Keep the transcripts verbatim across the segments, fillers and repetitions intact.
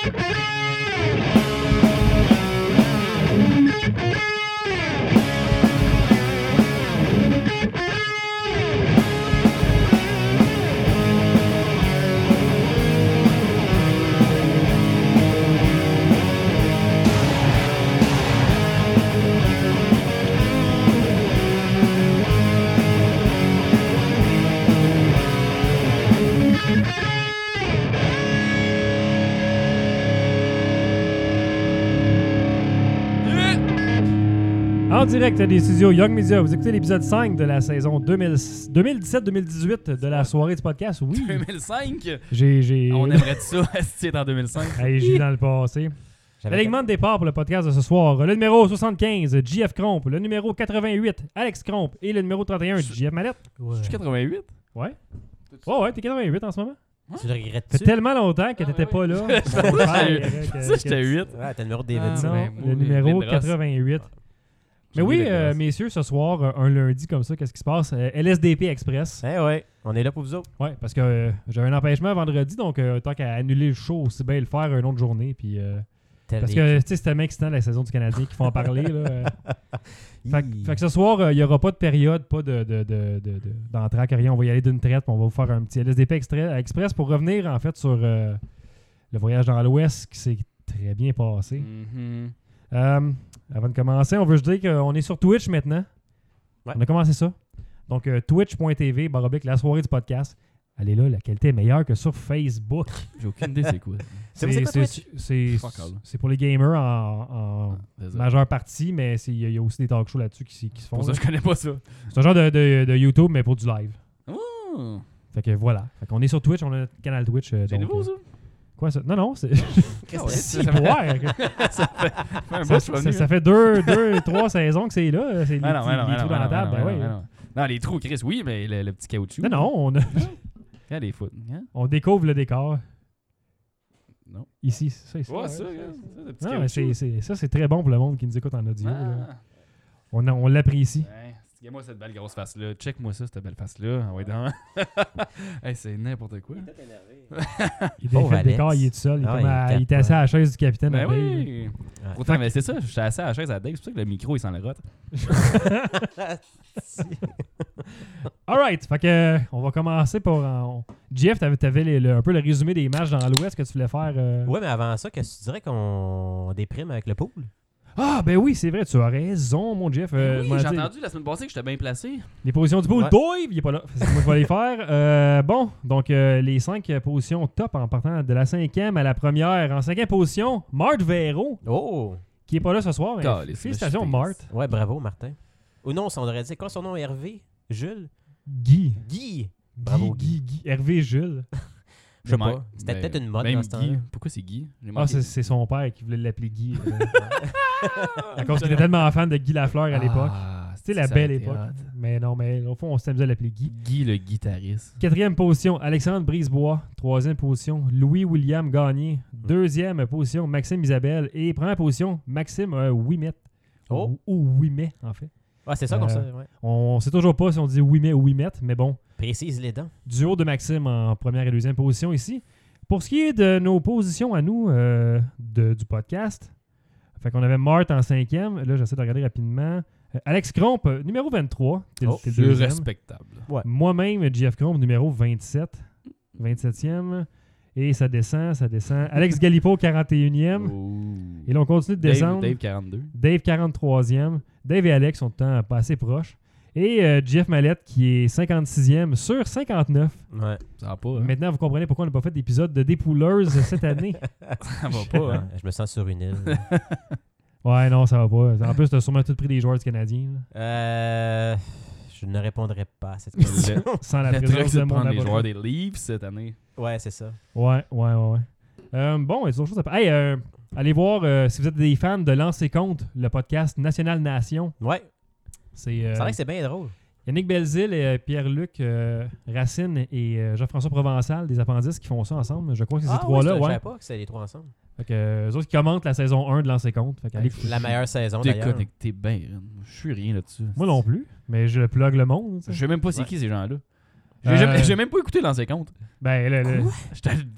En direct des studios Young Media, vous écoutez l'épisode cinq de la saison deux mille dix-sept deux mille dix-huit de la soirée du podcast. Oui. deux mille cinq? J'ai, j'ai... On aimerait ça si en deux mille cinq. Hey, j'ai dans le passé. L'alignement de départ pour le podcast de ce soir. Le numéro soixante-quinze, J F Cromp. Le numéro quatre-vingt-huit, Alex Cromp. Et le numéro trente et un, J F Mallette. Ouais. Je suis quatre-vingt-huit? Ouais. Oh ouais, t'es quatre-vingt-huit en ce moment. Ouais. Tu le regrettes-tu? Ça fait tellement longtemps que ah, t'étais ouais, pas ouais. là. Ça, j'étais huit. Ouais, t'as le numéro de David. Ah, non, ben, le numéro Lindros. quatre-vingt-huit. Mais oui, euh, messieurs, ce soir, un lundi comme ça, qu'est-ce qui se passe? Euh, L S D P Express. Eh ouais, on est là pour vous autres. Ouais, parce que euh, j'avais un empêchement vendredi, donc euh, tant qu'à annuler le show, aussi bien le faire une autre journée. Puis, euh, parce que tu sais, c'est tellement excitant la saison du Canadien qu'il faut en parler. Là, euh. fait, que- fait que ce soir, il euh, n'y aura pas de période, pas de, de, de, de, de, d'entraque, rien. On va y aller d'une traite, puis on va vous faire un petit L S D P extra- Express pour revenir en fait sur euh, le voyage dans l'Ouest qui s'est très bien passé. Mm-hmm. Euh, avant de commencer, on veut juste dire qu'on est sur Twitch maintenant. Ouais. On a commencé ça. Donc, euh, twitch point t v, barre oblique, la soirée du podcast. Allez là, la qualité est meilleure que sur Facebook. J'ai aucune idée c'est quoi. C'est- c'est quoi Twitch? c'est- Fuck all. c'est pour les gamers en, en Désolé. majeure partie, mais c'est- il y, a- il y a aussi des talk shows là-dessus qui, qui se font. Pour ça, là. je connais pas ça. C'est un genre de, de, de YouTube, mais pour du live. Oh, Fait que voilà. Fait qu'on est sur Twitch, on a notre canal Twitch. euh, c'est donc, nouveau, euh, ça? Quoi ça? Non, non, c'est. Qu'est-ce que Si, c'est? ouais. Ça fait un Ça, bout, je suis ça, revenu, ça hein. fait deux, deux, trois saisons que c'est là. C'est les, Ah non, petits- ah non, les ah trous non, dans la ah table. non, Ben ah ouais. non, ah non. Non, les trous, Chris, oui, mais le, le petit caoutchouc. Non, non, on, a- Regarde les foot. Hein? on découvre le décor. Non. Ici, c'est ça. ici, Ouais, ouais. ça, regarde, ça, le petit Non, mais caoutchouc. c'est, c'est- ça, c'est très bon pour le monde qui nous écoute en audio. là. Ah. On, a- on l'apprécie. Ouais, regarde-moi cette belle grosse face-là. Check-moi ça, cette belle face-là. Ah ouais, donc. Hey, c'est n'importe quoi. Il Pauvre fait le Alex. décor, il est tout seul. Il, est Ah, comme il à- il était capote. assis à la chaise du capitaine. Ben à Dave. oui. Pourtant, mais c'est ça, je suis assis à la chaise à Dave. C'est pour ça que le micro, il sent le rot. Alright, fait que, euh, on va commencer pour. euh, on- Jeff, t'avais, t'avais les- le- un peu le résumé des matchs dans l'Ouest que tu voulais faire. euh. Ouais, mais avant ça, qu'est-ce que tu dirais qu'on déprime avec le pool? Ah, ben oui, c'est vrai, tu as raison, mon Jeff. Euh, Oui, je m'en j'ai dis, entendu la semaine passée que j'étais bien placé. Les positions du pool, Ouais. Dave, il est pas là. C'est moi qui vais les faire. Euh, bon, donc euh, les cinq euh, positions top en partant de la cinquième à la première. En cinquième position, Marthe Véro, Oh! qui est pas là ce soir. Mais Calisse, félicitations, mais je suis Marthe. Ouais, bravo, Martin. Ou non, on aurait dit quoi son nom? Hervé? Jules? Guy. Guy! Bravo, Guy, Guy, Guy. Hervé Jules. Je sais Même- pas. C'était ben, peut-être une mode même dans ce temps-là. Guy. Pourquoi c'est Guy? J'ai Ah, manqué. c'est, c'est son père qui voulait l'appeler Guy. euh, à cause qu'il était tellement fan de Guy Lafleur à l'époque. Ah, Tu sais, la ça belle a été époque. hot. Mais non, mais au fond, on s'était amusé à l'appeler Guy. Guy, le guitariste. Quatrième position, Alexandre Brisebois. Troisième position, Louis-William Gagné. Deuxième position, Maxime Isabelle. Et première position, Maxime euh, Ouimet. Oh. Ou, ou Ouimet, en fait. Ouais, c'est ça qu'on Euh, sait, ouais. On sait toujours pas si on dit Ouimet ou Ouimet, mais bon. Précise les dents. Duo de Maxime en première et deuxième position ici. Pour ce qui est de nos positions à nous euh, de- du podcast, fait qu'on avait Marthe en cinquième. Là, j'essaie de regarder rapidement. Euh, Alex Cromp, euh, numéro vingt-trois. T'es le- Oh, t'es le C'est deuxième. respectable. Moi-même, J F Cromp, numéro vingt-sept. vingt-septième. Et ça descend, ça descend. Alex Galipo, quarante et unième. Oh. Et là, on continue de Dave, descendre. Dave quarante-deux. Dave, quarante-troisième. Dave et Alex sont tout le temps pas assez proches. Et euh, Jeff Mallette, qui est cinquante-sixième sur cinquante-neuf. Ouais. Ça va pas, hein? Maintenant, vous comprenez pourquoi on n'a pas fait d'épisode de Dépouleuse cette année. Ça va pas, hein? Ouais, je me sens sur une île. Ouais, non, ça va pas. En plus, t'as sûrement tout pris des joueurs du Canadien. là. euh, je ne répondrai pas à cette question. Sans la Le truc, présence c'est de de mon prendre les avocat. joueurs des Leafs cette année. Ouais, c'est ça. Ouais, ouais, ouais. ouais. Euh, bon, il y a d'autres choses à Hey, euh, allez voir euh, si vous êtes des fans de Lancer Compte, le podcast National Nation. Ouais. C'est euh, C'est vrai que c'est bien drôle. Yannick Belzile et euh, Pierre-Luc euh, Racine et euh, Jean-François Provençal, des appendices, qui font ça ensemble. Je crois que c'est ces Ah, trois-là. oui, je ouais. savais pas que c'était les trois ensemble. Fait que, euh, eux autres qui commentent la saison un de Lancer Compte. Fait qu'allez- La meilleure saison, d'ailleurs. Déconnecté bien. Je suis rien là-dessus. Moi non plus, mais je plug le monde. tu sais. Je sais même pas c'est Ouais. qui ces gens-là. J'ai Euh, jamais, j'ai même pas écouté dans ses comptes. Ben, le, le- Je te le dis.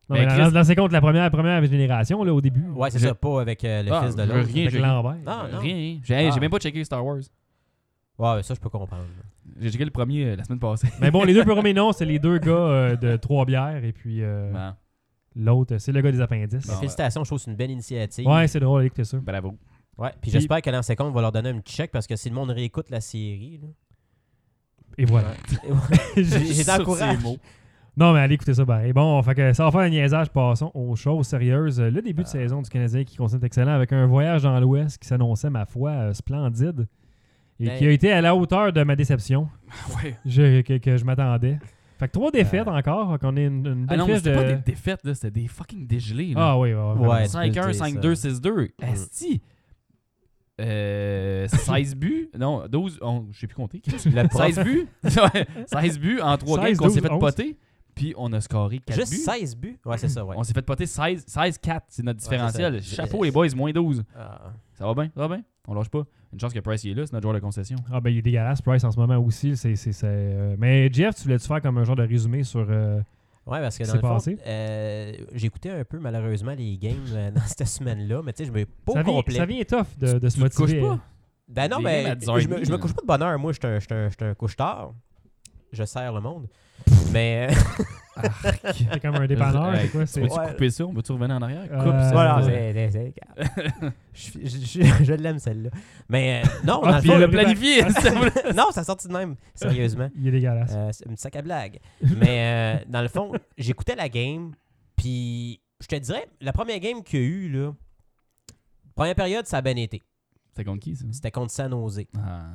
Non, mais Chris... dans, dans c'est contre la première, première génération, là, au début. Ouais, c'est je... ça, pas avec euh, le ah, fils de je veux l'autre. rien, Avec j'ai Lambert. Non, non. Rien. J'ai, hey, Ah. j'ai même pas checké Star Wars. Ouais, ça, je peux comprendre. J'ai checké le premier euh, la semaine passée. Mais bon, les deux premiers noms, c'est les deux gars euh, de Trois-Bières et puis euh, Ben, l'autre, c'est le gars des appendices. Mais Bon, félicitations, je trouve que c'est une belle initiative. Ouais, c'est drôle, écoutez ça. bravo. Ouais, puis Puis- j'espère que l'Ancien Compte va leur donner un petit chèque parce que si le monde réécoute la série, là, Et voilà. j'ai j'ai Sur d'encourage. ces mots. Non, mais allez écouter ça, ben. Et bon, fait que ça va faire un niaisage, passons aux choses sérieuses. Le début de Ah. saison du Canadien qui continue excellent avec un voyage dans l'Ouest qui s'annonçait, ma foi, euh, splendide. Et Ben- qui a été à la hauteur de ma déception Ouais. je- que, que je m'attendais. Fait que trois défaites encore, fait qu'on est une, une Ah belle non, mais fiche c'était de... pas des défaites, là, c'était des fucking dégelés. Là. Ah oui, ouais, ouais, Ouais. ouais. cinq un, tu peux le cinq dire, deux, ça. six deux. Esti. Euh, seize buts. Non, douze. Oh, je sais plus compter. Le prof, seize buts. Ouais, seize buts en trois games seize, qu'on s'est douze, fait onze. poter. Puis on a scoré quatre juste buts. seize buts. Ouais, c'est ça, ouais. On s'est fait poter seize quatre. C'est notre Ouais, c'est différentiel. ça. Chapeau, les boys, moins douze. Ah. Ça va bien? Ça va bien? On lâche pas. Une chance que Price il est là, c'est notre joueur de concession. Ah ben il est dégueulasse, Price, en ce moment aussi. C'est, c'est, c'est, euh, Mais Jeff, tu voulais-tu faire comme un genre de résumé sur... euh, Ouais, parce que Qu'est-ce dans le qui fond, s'est passé? euh, j'écoutais un peu malheureusement les games euh, dans cette semaine-là, mais tu sais, je me pas ça, au vient, complet. ça vient tough de, de se Tu te couches motiver. pas? Ben non, Des mais games à dix heures je me, trente, je me là. couche pas de bonne heure. Moi, je suis un, je suis un, je suis un couche-tard. Je sers le monde. Mais C'est comme un dépanneur, Hey, c'est quoi? Tu C'est... peux-tu Ouais. couper ça? On peut-tu revenir en arrière? Euh, Coupe ça. voilà, euh, c'est, c'est- c'est- je, je, je- je l'aime celle-là. Mais euh, non, Ah, dans le puis fond, le le planifié! non, ça sorti de même, sérieusement. Il est dégueulasse. Euh, c'est une sac à blague. Mais euh, dans le fond, j'écoutais la game, puis je te dirais, la première game qu'il y a eu, là, première période, ça a bien été. C'était contre qui, ça? C'était contre San Jose. Ah.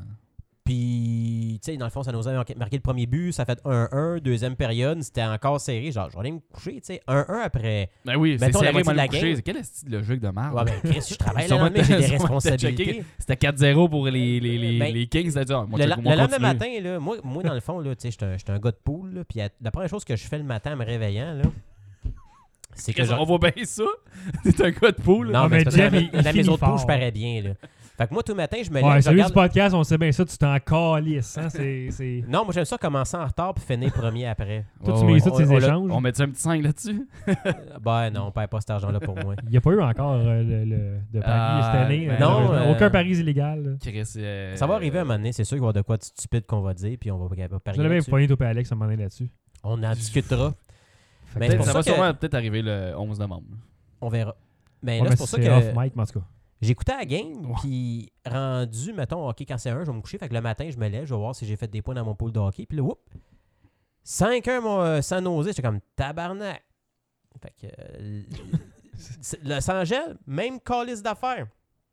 Puis, tu sais, dans le fond, San Jose a marqué, marqué le premier but, ça a fait un un. Deuxième période, c'était encore serré. Genre, je vais aller me coucher, tu sais. un un après. Ben oui, c'est Mettons la serré, moitié moi, de la le coucher. game. C'est quel style de logique de merde? Ouais, ben, Chris, je travaille le Sûrement lendemain, j'ai des t'as- sûrement t'as responsabilités. checké. C'était quatre zéro pour les, les, les, Ben, les Kings. T'as dit, ah, moi, Le, check, la- moi, le lendemain continuer. matin, là, moi, moi, dans le fond, là, tu sais, j'étais un, j'étais un gars de poule, là, puis à- la première chose que je fais le matin en me réveillant, là, c'est que Chris, je... on voit bien ça. T'es un gars de poule. Non, Ah, mais, mais c'est parce que Jeff, dans, il- il dans mes finit autres poules, fort. je parais bien, là. Fait que moi, tout le matin, je me lève, Ouais, je celui regarde... du podcast, on sait bien ça, tu t'en calisses. Hein? C'est, c'est... Non, moi, j'aime ça commencer en retard puis finir premier après. Toi, Ouais, tu ouais. mets tous On- ces on l'a- échanges. On met un petit cinq là-dessus? Euh, ben non, on perd pas cet argent-là pour moi. Il n'y a pas eu encore euh, le, le- de Paris Ah, cette année. ben euh, non, malheureusement. euh, Aucun Paris illégal. là. Chris, euh, Ça va arriver un moment donné, c'est sûr qu'il va y avoir de quoi de stupide qu'on va dire, puis on va pas Je parier l'avais là-dessus. poigné au Alex à un moment donné là-dessus. On en discutera, Fait Mais que- c'est Peut-être- pour ça ça va que- sûrement peut-être arriver le onze novembre. on verra. Mais Ouais, là, mais c'est pour ça c'est que off mic, mais en tout cas. j'écoutais la game, Ouais. puis rendu, mettons, OK, quand c'est un, je vais me coucher, fait que le matin, je me lève, je vais voir si j'ai fait des points dans mon pool de hockey, puis là, whoop, cinq un, mon euh, San Jose, j'étais comme tabarnak. Fait que euh, c'est- le San Angel, même calice d'affaires.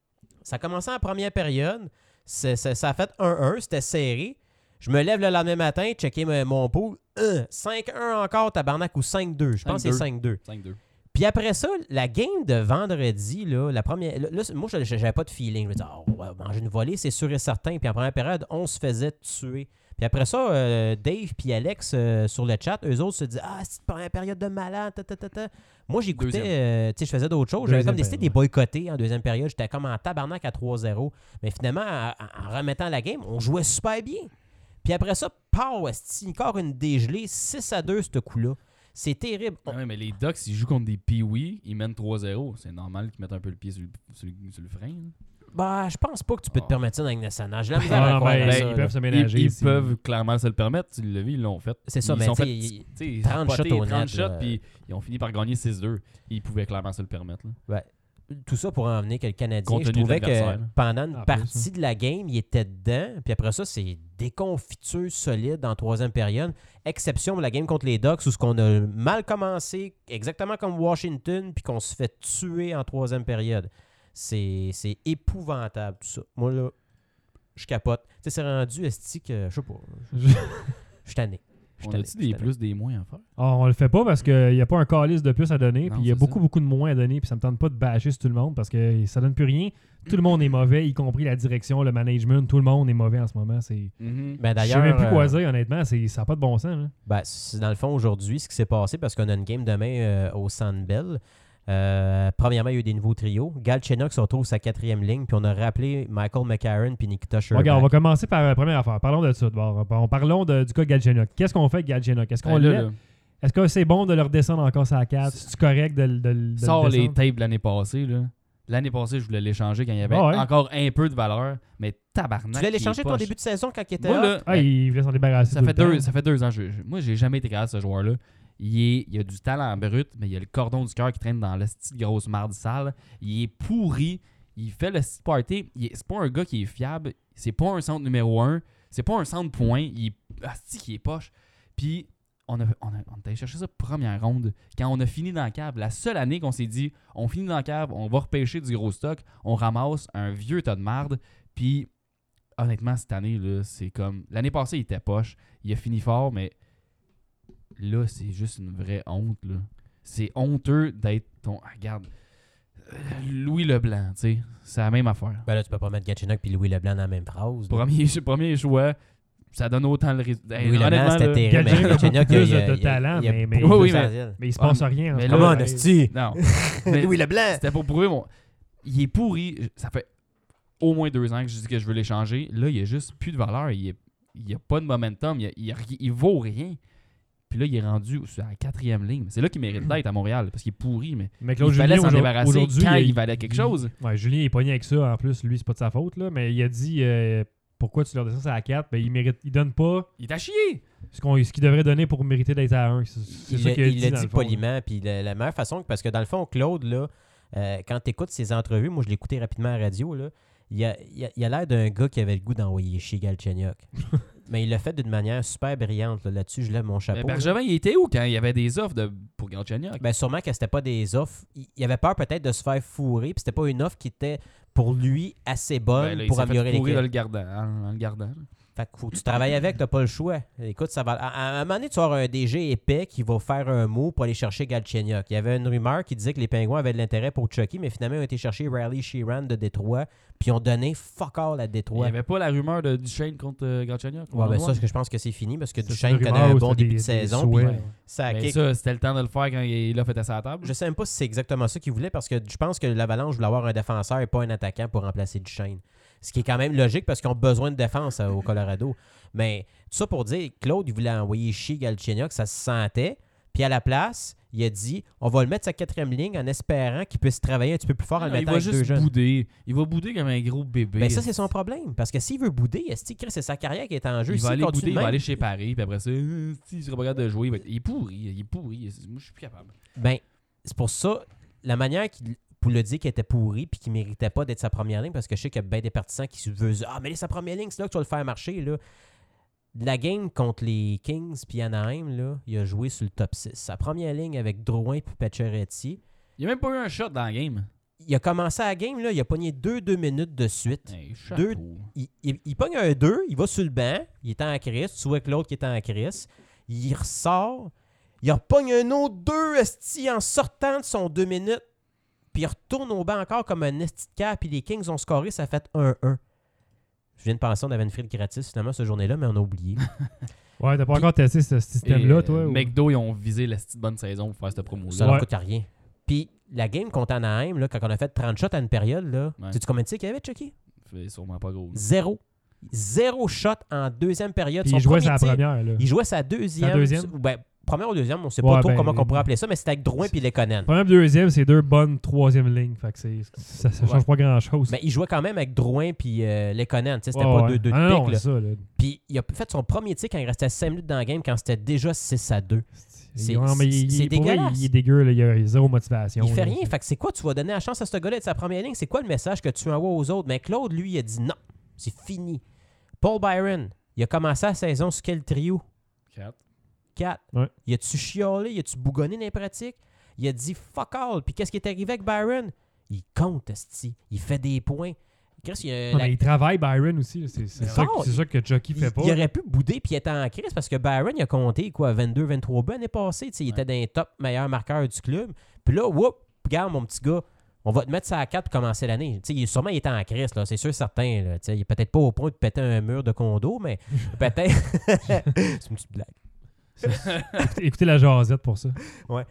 Ça a commencé en première période, c'est- c'est- ça a fait un un, c'était serré. Je me lève le lendemain matin, checker me- mon pool, euh, cinq un encore, tabarnak, ou cinq deux. Je pense que c'est cinq deux. cinq deux. Puis après ça, la game de vendredi, là, la première. Là, là, moi, je j'avais pas de feeling. Je me disais, oh, on va manger une volée, c'est sûr et certain. Puis en première période, on se faisait tuer. Puis après ça, euh, Dave puis Alex euh, sur le chat, eux autres se disaient, ah, c'est une première période de malade. Ta, ta, ta, ta. Moi, j'écoutais, Deuxième. euh, tu sais, je faisais d'autres choses. J'avais Deuxième comme décidé de les période. boycotter en deuxième période. J'étais comme en tabarnak à trois zéro. Mais finalement, en, en remettant la game, on jouait super bien. Puis après ça, pow, esti, encore une dégelée, six à deux, ce coup-là. C'est terrible. On- Ah ouais, mais les Ducks, ils jouent contre des Pee-Wee, ils mènent trois zéro. C'est normal qu'ils mettent un peu le pied sur le, sur le- sur le frein. là. Bah, je pense pas que tu peux te Ah. permettre ça dans une nationale. J'ai la misère Ah, à non, croire ben, à ben, ça, ils là. peuvent se Ils, ménager. ils si- peuvent clairement se le permettre. Tu l'as vu, ils l'ont fait. C'est ça, ils mais sont tu sais, fait, il- tu sais, trente potés, shots au trente net, shots, là. puis ils ont fini par gagner six deux. Ils pouvaient clairement se le permettre. là. Tout ça pour en venir que le Canadien, Compte je tenu de trouvais que l'adversaire, là. pendant une En plus, partie de la game, il était dedans. Puis après ça, c'est déconfiture solide en troisième période. Exception de la game contre les Ducks où ce qu'on a mal commencé, exactement comme Washington, puis qu'on se fait tuer en troisième période. C'est c'est épouvantable tout ça. Moi là, je capote. Tu sais, c'est rendu esti que, je sais pas, je je suis tanné. Je suis On tanné, a-tu je suis des tanné. plus, des moins à faire? Ah, on le fait pas parce qu'il n'y a pas un calice de plus à donner. Non, Puis il y a c'est beaucoup, ça. beaucoup de moins à donner. Puis ça me tente pas de bâcher sur tout le monde parce que ça donne plus rien. Tout le monde est mauvais, y compris la direction, le management. Tout le monde est mauvais en ce moment. C'est... Ben Je sais d'ailleurs, même plus quoi euh, dire, honnêtement. C'est... Ça n'a pas de bon sens. Hein. Ben, c'est dans le fond, aujourd'hui, ce qui s'est passé, parce qu'on a une game demain euh, au Sandbell. Euh, premièrement, il y a eu des nouveaux trios. Galchenyuk se retrouve sa quatrième ligne, puis on a rappelé Michael McCarron puis Nikita Sherbak. Regarde, on va commencer par la première affaire. Parlons de ça. D'abord. Bon, parlons de- du cas Galchenyuk. Qu'est-ce qu'on fait avec Galchenyuk? Est-ce qu'on Ben là, l'a- là, Est-ce que c'est bon de le redescendre encore sur la quatre? C'est correct de, de, de Sors le les descendre? tapes de l'année passée, là. L'année passée, je voulais l'échanger quand il y avait Ah ouais. encore un peu de valeur, mais tabarnak. Tu voulais il est l'échanger ton poche. début de saison quand il était Moi, là? là, Ah, il voulait s'en débarrasser. ça tout fait, le deux, temps. ça fait deux ans. Je, je- moi, j'ai jamais été capable de ce joueur-là. Il, est, il a du talent brut, mais il a le cordon du cœur qui traîne dans la petite grosse marde sale. Il est pourri. Il fait le petit party. Il est- C'est pas un gars qui est fiable. C'est pas un centre numéro un. C'est pas un centre point. Il est. Asti qui est poche. Puis, on a, on, a, on est allé chercher ça première ronde. Quand on a fini dans la cave, la seule année qu'on s'est dit, on finit dans la cave, on va repêcher du gros stock, on ramasse un vieux tas de marde. Puis, honnêtement, cette année, là, c'est comme. L'année passée, il était poche. Il a fini fort, mais là, c'est juste une vraie honte. Là. C'est honteux d'être ton. Ah, regarde. euh, Louis Leblanc, tu sais. C'est la même affaire. Ben là, tu peux pas mettre Gatchenok puis Louis Leblanc dans la même phrase. là. Premier, premier choix, ça donne autant le résultat. Louis Leblanc, c'était terrible. Gatchenok mais a Gatchenok, beaucoup il y a- plus de il y a- talent, il y a mais- mais- beaucoup Oui, plus oui, de- Mais il se passe rien. en mais ce là, Come moment. on, esti! Non. Mais Louis Leblanc! c'était pour prouver mon. Il est pourri. Ça fait au moins deux ans que je dis que je veux l'échanger. Là, il n'y a juste plus de valeur. Il n'y a pas de momentum. Il, a- il, a ri- il vaut rien. Puis là, il est rendu sur la quatrième ligne. C'est là qu'il mérite d'être à Montréal parce qu'il est pourri, mais Mais il Claude fallait Julien, s'en aujourd- débarrasser aujourd'hui, quand il- il valait quelque chose. Ouais, Julien est pogné avec ça. En plus, lui, c'est pas de sa faute. Là, mais il a dit euh, pourquoi tu leur descends à la quatre. Ben, il mérite, il donne pas Il t'a chié. ce, qu'on, ce qu'il devrait donner pour mériter d'être à un. C'est, c'est Il ça l'a- qu'il a il dit. l'a dans dit le fond. poliment. Puis la, la meilleure façon, parce que dans le fond, Claude, là, euh, quand tu écoutes ses entrevues, moi je l'ai écouté rapidement à la radio, là, il a, il a, il a l'air d'un gars qui avait le goût d'envoyer chier Galchenyuk. Mais il l'a fait d'une manière super brillante. Là. Là-dessus, je lève mon Mais chapeau. là. Bergevin, il était où quand il y avait des offres de, pour Galchenyuk? Ben, sûrement que c'était pas des offres. Il, il avait peur peut-être de se faire fourrer. Puis c'était pas une offre qui était pour lui assez bonne Ben là, il pour s'est fait améliorer pourrir l'équipe. dans le gardant. En, en le gardant. Fait que faut que tu travailles avec, t'as pas le choix. Écoute, ça va. À, à un moment donné, tu vas avoir un D G épais qui va faire un mot pour aller chercher Galchenyuk. Il y avait une rumeur qui disait que les Pingouins avaient de l'intérêt pour Chucky, mais finalement, ils ont été chercher Riley Sheeran de Détroit, puis ils ont donné fuck all à Il Détroit. n'y avait pas la rumeur de Duchesne contre euh, Galchenyuk? Ouais, ben ça, je pense que c'est fini parce que Ça, Duchesne c'est une connaît rumeur un ou bon c'est début des- de des saison. souhaits. puis ça a Mais kick. ça, c'était le temps de le faire quand il a fait à sa table. Je sais même pas si c'est exactement ça qu'ils voulaient parce que je pense que l'Avalanche voulait avoir un défenseur et pas un attaquant pour remplacer Duchesne. Ce qui est quand même logique parce qu'ils ont besoin de défense euh, au Colorado. Mais tout ça pour dire, Claude, il voulait envoyer chier Galchenyuk, ça se sentait. Puis à la place, il a dit, on va le mettre sa quatrième ligne en espérant qu'il puisse travailler un petit peu plus fort en le Non, il mettant va avec deux juste jeunes. bouder. Il va bouder comme un gros bébé. Ben ça, c'est son problème. Parce que s'il veut bouder, est-ce que c'est sa carrière qui est en jeu? Il va S'il aller continue bouder, il de va même- aller chez Paris, puis après ça, euh, s'il sera pas capable de jouer, il, va être- il est pourri. Il est pourri. Moi, je suis plus capable. Ben, c'est pour ça, la manière qu'il pour le dire qu'il était pourri puis qu'il méritait pas d'être sa première ligne, parce que je sais qu'il y a bien des partisans qui se veulent ah, mais sa première ligne, c'est là que tu vas le faire marcher. Là. La game contre les Kings puis Anaheim, là, il a joué sur le top six. Sa première ligne avec Drouin puis Pacioretty. Il n'y a même pas eu un shot dans la game. Il a commencé la game, là, il a pogné deux deux minutes de suite. Hey, chapeau. Deux- Il, il, il pogne un deux, il va sur le banc, il est en crise, tu vois que l'autre qui est en crise. Il ressort, il repogne un autre deux esti en sortant de son deux minutes. Puis il retourne au banc encore comme un esti de cap. Puis les Kings ont scoré, ça fait un un. Je viens de penser qu'on avait une frite gratis finalement cette journée-là, mais on a oublié. Ouais, t'as pas encore testé ce système-là, Et, toi? euh, ou- McDo, ils ont visé la petite bonne saison pour faire cette promo-là. Ça leur Ouais. coûte rien. Puis la game contre Anaheim, là, quand on a fait trente shots à une période, là, Ouais. sais-tu combien de tirs qu'il y avait, Chucky? Fait sûrement pas gros. Zéro. Zéro shot en deuxième période. Puis Son il jouait premier sa tir, première, là. Il jouait sa deuxième. Sa deuxième? ou Ben, première ou deuxième, on sait Ouais, pas trop ben, comment on pourrait euh, appeler ça, mais c'était avec Drouin puis Lekonen. Première et deuxième, c'est deux bonnes troisième lignes. Fait que c'est, ça, ça change Ouais. pas grand-chose. Mais il jouait quand même avec Drouin puis euh, Lekonen. tu sais, C'était Ouais, pas ouais. deux deux de Ah non, pique, là. c'est ça, là. Puis il a fait son premier tir quand il restait cinq minutes dans la game, quand c'était déjà six à deux. C'est- Ouais, mais il, c'est il- pour vrai, dégueulasse. il est dégueu, là. Il a zéro motivation. Il fait là. rien. Fait que c'est quoi? Tu vas donner la chance à ce gars-là de sa première ligne. C'est quoi le message que tu envoies aux autres? Mais Claude, lui, il a dit non. C'est fini. Paul Byron, il a commencé la saison sur quel trio? Quatre. quatre. Ouais. Il a-tu chiolé? Il a-tu bougonné dans les pratiques? Il a dit fuck all. Puis qu'est-ce qui est arrivé avec Byron? Il compte, esti. Il fait des points. Qu'est-ce qu'il y a- Non, la- mais il travaille Byron aussi. là. C'est, c'est, Mais ça, non, que- c'est ça que Jockey il, fait pas. il aurait pu bouder puis être en crise parce que Byron, il a compté quoi, vingt-deux vingt-trois buts l'année passée. Tu sais, Il Ouais. était dans les top meilleurs marqueurs du club. Puis là, whoop, regarde mon petit gars, on va te mettre ça à quatre pour commencer l'année. Tu sais, il- sûrement, il était en crise, là, c'est sûr, certain. Là. Tu sais, Il est peut-être pas au point de péter un mur de condo, mais peut-être. C'est une petite blague. Écoutez, écoutez la jasette pour ça.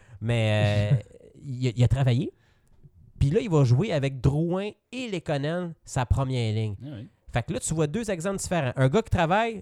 Mais euh, il, a, il a travaillé. Puis là, il va jouer avec Drouin et Lekonen, sa première ligne. Ah oui. Fait que là, tu vois deux exemples différents. Un gars qui travaille,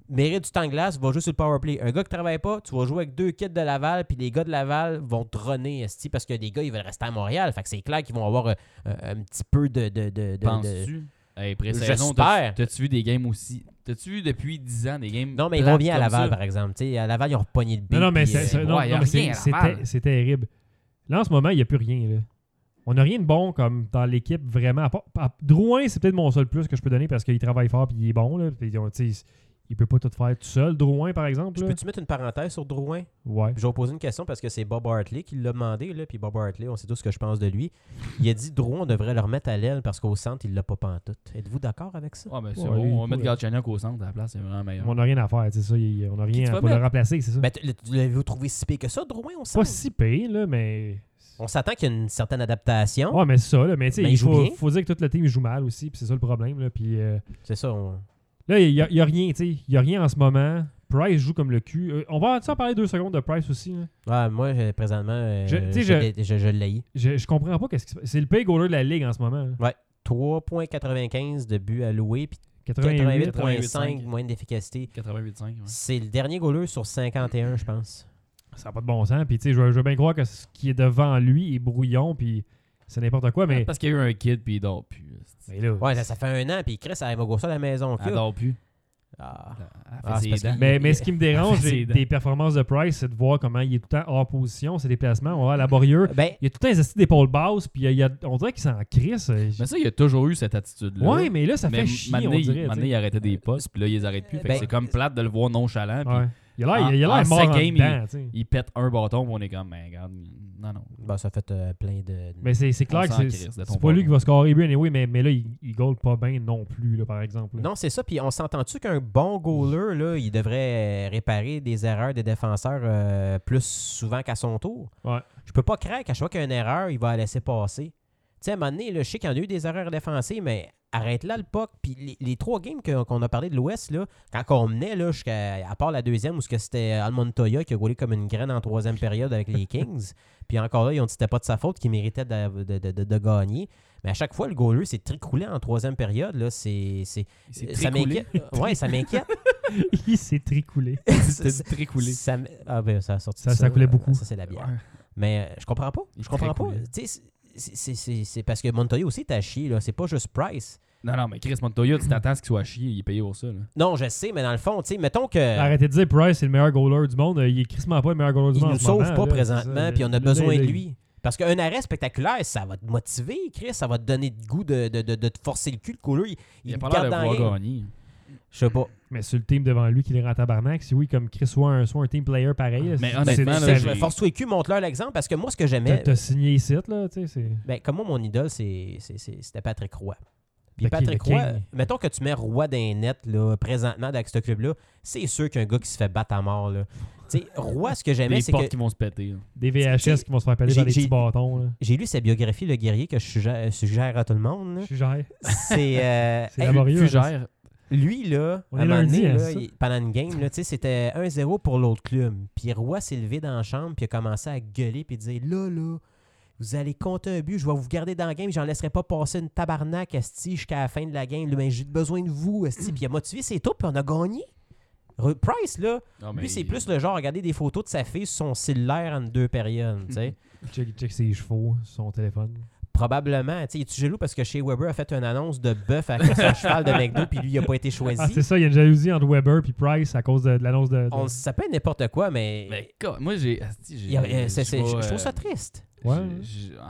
mérite du temps de glace, va jouer sur le powerplay. Un gars qui travaille pas, tu vas jouer avec deux kits de Laval, puis les gars de Laval vont te runner, esti, parce que les gars, ils veulent rester à Montréal. Fait que c'est clair qu'ils vont avoir euh, un petit peu de... de, de, de Penses-tu? de... Hey, pré-saison, J'espère. t'as- t'as-tu vu des games aussi? T'as-tu vu depuis dix ans des games Non, mais ils plates vont bien à comme Laval, ça? par exemple. T'sais, à Laval, ils ont repogné le beat. Non, non, mais puis, c'est, euh, c'est- non, ouais, y a non, mais c'est, rien à c'est, Laval. ter- c'est terrible. Là, en ce moment, il n'y a plus rien. Là. On n'a rien de bon comme dans l'équipe, vraiment. À part- à- Drouin, c'est peut-être mon seul plus que je peux donner parce qu'il travaille fort et il est bon. Là, puis, on- t'sais, il peut pas tout faire tout seul. Drouin, par exemple. Je Là. peux-tu mettre une parenthèse sur Drouin? Ouais. Je vais vous poser une question parce que c'est Bob Hartley qui l'a demandé. Là, puis Bob Hartley, on sait tous ce que je pense de lui. Il a dit Drouin, on devrait le remettre à l'aile parce qu'au centre, il l'a pas pantoute. Êtes-vous d'accord avec ça? Ouais, ben, c'est Ouais, bon, il on va mettre pourrait. Galchenyuk au centre à la place, c'est vraiment meilleur. On n'a rien à faire, c'est ça. il- On n'a Qui tu rien vas pour le mettre? remplacer, c'est ça. Ben, tu- tu l'avez-vous trouvé si pire que ça, Drouin, au Pas centre? si pire, là, mais. On s'attend qu'il y a une certaine adaptation. Ouais, mais c'est ça, là. Mais tu sais, Ben, il il joue faut, bien. faut dire que tout le team joue mal aussi, puis c'est ça le problème, là. Puis euh, C'est ça. On... là, il n'y a, il y a rien, tu sais. Il n'y a rien en ce moment. Price joue comme le cul. Euh, on va en parler deux secondes de Price aussi, là. Ouais, moi, euh, présentement, euh, Je- je, tu sais, je, je, je l'haïs. Je, je comprends pas qu'est-ce qui se passe. C'est le pay goaler de la ligue en ce moment. là. trois virgule quatre-vingt-quinze de buts alloués, puis quatre-vingt-huit. quatre-vingt-huit virgule quatre-vingt-huit cinq cinq. moyenne d'efficacité. quatre-vingt-huit virgule cinq. Ouais. C'est le dernier goaler sur cinquante et un, je pense. Ça n'a pas de bon sens. Puis tu sais, je, veux- je veux bien croire que ce qui est devant lui est brouillon, puis c'est n'importe quoi, mais. Parce qu'il y a eu un kid, puis il dort plus. mais là, Ouais, ça, ça fait un an, puis Chris, elle va ça à la maison. Elle dort plus. Ah. Elle fait Ah, c'est ses parce dents. que- Mais, mais ce qui me dérange C'est des, dents. des performances de Price, c'est de voir comment il est tout le temps hors position, ses déplacements, on va laborieux. Ben, Il y a tout le temps les astuces d'épaule basse, puis il y a- il y a- on dirait qu'il s'en crisse. Mais ça, il a toujours eu cette attitude-là. Ouais, mais là, ça Mais fait chier, maintenant, on il- dirait. maintenant, tu sais. il arrêtait des postes, puis là, il les arrête plus. Fait que Ben, c'est comme plate de le voir nonchalant, puis Ouais. Il a l'air, En- il a l'air en mort cinq en games, dedans, tu sais. il pète un bâton, puis on est comme, ben, regarde, non, non. ben, ça fait euh, plein de... Mais c'est, c'est clair On que s'en c'est, crisse de ton c'est pas lui bâton. qui va scorer bien, anyway, mais, mais là, il, il goal pas bien non plus, là, par exemple. là. Non, c'est ça. Puis on s'entend-tu qu'un bon goaler, là, il devrait euh, réparer des erreurs des défenseurs euh, plus souvent qu'à son tour? Ouais. Je peux pas craindre qu'à chaque fois qu'il y a une erreur, il va la laisser passer. Tu sais, à un moment donné, là, je sais qu'il y en a eu des erreurs défensives, mais arrête là le puck. Puis les, les trois games que- qu'on a parlé de l'Ouest, là, quand on menait, là, jusqu'à, à part la deuxième, où ce que c'était Almontoya qui a roulé comme une graine en troisième période avec les Kings. Puis encore là, ils ont dit que c'était pas de sa faute, qu'il méritait de, de, de, de- de gagner. Mais à chaque fois, le goaler s'est tricoulé en troisième période. Là, c'est, c'est, Il s'est ça tricoulé. m'inquiète. Ouais, ça m'inquiète. il s'est tricoulé. T'as dit tricoulé. Ça, m- ah ben, ça a sorti Ça- de ça coulait beaucoup. Ça, c'est la bière. Ouais. Mais euh, je comprends pas. Il Je comprends pas. tricoulait. Tu sais, c'est, c'est, c'est, c'est parce que Montoya aussi est à chier. Là. C'est pas juste Price. Non, non, mais Chris Montoya, tu t'attends à ce qu'il soit chier, il est payé pour ça. Là. Non, je sais, mais dans le fond, tu sais, mettons que... Arrêtez de dire Price c'est le meilleur goaler du monde. Il est crissement pas le meilleur goaler du Il monde. nous en ce sauve moment, pas là, présentement, c'est ça. puis on a Là, besoin là, de là, lui. Parce qu'un arrêt spectaculaire, ça va te motiver, Chris. Ça va te donner le goût de, de, de, de te forcer le cul. Le couleur, il, Il a il pas te l'air de garde dans pouvoir la game. gagner. Je sais pas. Mais sur le team devant lui qui les rend tabarnak, si oui, comme Chris soit un, soit un team player pareil. là, Mais c'est- honnêtement, c'est- là, c'est- j'ai- Force-toi le cul, montre-leur l'exemple. Parce que moi, ce que t'as, j'aimais... t'as signé ici, là, tu sais, c'est... Ben, comme moi, mon idole, c'est, c'est, c'est- c'était Patrick Roy. Puis Le Patrick king, le Roy, king. mettons que tu mets Roy dans les nets, là, présentement, avec ce club-là, c'est sûr qu'il y a un gars qui se fait battre à mort, là. Tu sais, Roy, ce que j'aimais, Les c'est portes que... qui vont se péter. là. Des V H Tu sais, S qui vont se faire péter j'ai- par des j'ai- petits bâtons. Là. J'ai lu sa biographie, Le Guerrier, que je suggère, suggère à tout le monde. là. Je suis géré. C'est... euh, C'est hey, laborieux. hein, Fugère. lui, là, On à est un moment lundi, donné, hein, là, c'est ça? il- pendant une game, là, tu sais, c'était un zéro pour l'autre club. Puis Roy s'est levé dans la chambre, puis il a commencé à gueuler, puis dire « Là, là, vous allez compter un but, je vais vous garder dans la game, j'en laisserai pas passer une tabarnak, esti, jusqu'à la fin de la game. Là, ben, j'ai besoin de vous, esti. » Puis il a motivé ses troupes, puis on a gagné. Re- Price, là, Non, mais lui, c'est il- plus le genre à regarder des photos de sa fille sur son cellulaire en deux périodes, tu sais. Il check, il check ses chevaux sur son téléphone. Probablement. Tu sais, es-tu jaloux parce que chez Weber a fait une annonce de bœuf avec son cheval de McDo, puis lui, il a pas été choisi? Ah, c'est ça, il y a une jalousie entre Weber et Price à cause de, de l'annonce de. de- On, ça peut être n'importe quoi, mais... Mais quoi, moi, j'ai. asti, j'ai- il y a- euh, c'est- c'est- je je vais, je trouve ça euh, triste. Ouais. j'ai- j'ai-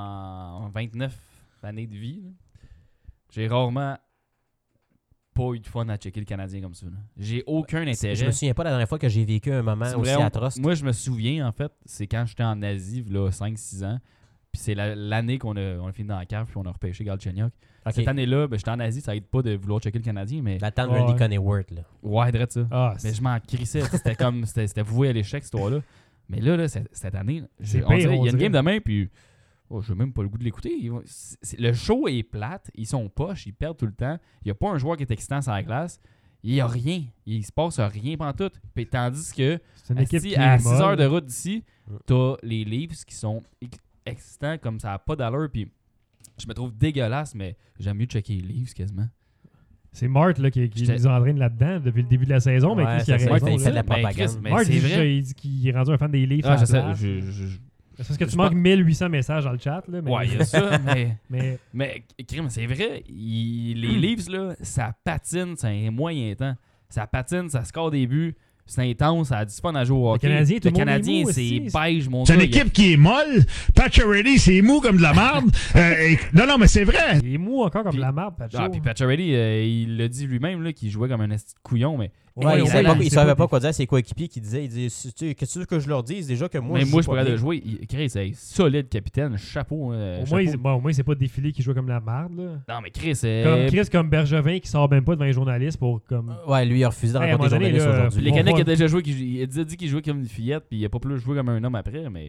En vingt-neuf années de vie, là, j'ai rarement pas eu de fun à checker le Canadien comme ça. là. J'ai aucun intérêt. Je me souviens pas la dernière fois que j'ai vécu un moment C'est aussi vrai, on- atroce. Moi, je me souviens, en fait, c'est quand j'étais en Asie, là, cinq six ans. Puis c'est la- l'année qu'on a, on a fini dans la cave, puis on a repêché Galchenyuk. Ok. Cette année-là, ben, j'étais en Asie, ça aide pas de vouloir checker le Canadien, mais. La tante Ouais, Randy ouais. Coneyworth, là. Ouais, drôle ça. Ah, Mais c'est- je m'en crissais. C'était comme. C'était c'était voué à l'échec, cette histoire-là. Mais là, là cette, cette année, j'ai- C'est on pire, dirait, il y on a une dirait. game demain, puis. Oh, j'ai même pas le goût de l'écouter. Ils vont- c'est- c'est- le show est plate. Ils sont poches. Ils perdent tout le temps. Il n'y a pas un joueur qui est excitant sur la glace. Il n'y a rien. Il se passe rien pantoute. Puis tandis que c'est une équipe asti, qui à est six molle. heures de route d'ici, Mm. t'as les Leafs qui sont ex- excitants comme ça n'a pas d'allure. Puis je me trouve dégueulasse, mais j'aime mieux checker les Leafs quasiment. C'est Mart là, qui, qui les entraîne là-dedans depuis le début de la saison, mais Ouais, Chris qui a c'est ça, raison. il fait de la Mais propagande. Chris, mais Mart, c'est il, vrai. il dit qu'il est rendu un fan des Leafs. Ah, à je la sais. place. Je, je, je... C'est parce que tu je manques pense- mille huit cents messages dans le chat. Là, mais... Ouais, il y a ça, mais... mais Mais, crime, c'est vrai, il- les Leafs, là, ça patine, c'est un moyen temps. Ça patine, ça score des buts, c'est intense, ça a du fun à jouer au hockey. Canadien, tout le monde est Canadien, mou c'est aussi. beige, mon C'est gars. une équipe qui est molle. Pacioretty, c'est mou comme de la merde. Euh, et- non, non, mais c'est vrai. il est mou encore comme Puis- la map, Pacho. Ah, puis Pacioretty, euh, il l'a dit lui-même là, qu'il jouait comme un esti de couillon, mais Ouais, Ouais, il ouais, savait, ouais, pas, il c'est savait pas pas des- quoi dire à ses coéquipiers qui disaient, il disait, Si tu sais, qu'est-ce que tu veux que je leur dise déjà que moi même je moi, joue je pourrais pas de bien. jouer. Il- Chris, c'est un solide capitaine, chapeau. euh, Au chapeau. moins, il- bon, au moins, c'est pas défilé qui joue comme la merde. Là. Non, mais Chris, euh, Comme Chris, comme Bergevin qui sort même pas devant les journalistes pour comme. Ouais, lui il a refusé de Hey, à un rencontrer les moment donné, journalistes là, aujourd'hui. les on Canucks va- a déjà joué, qu'il- il a déjà dit qu'il jouait comme une fillette, puis il a pas plus joué comme un homme après, mais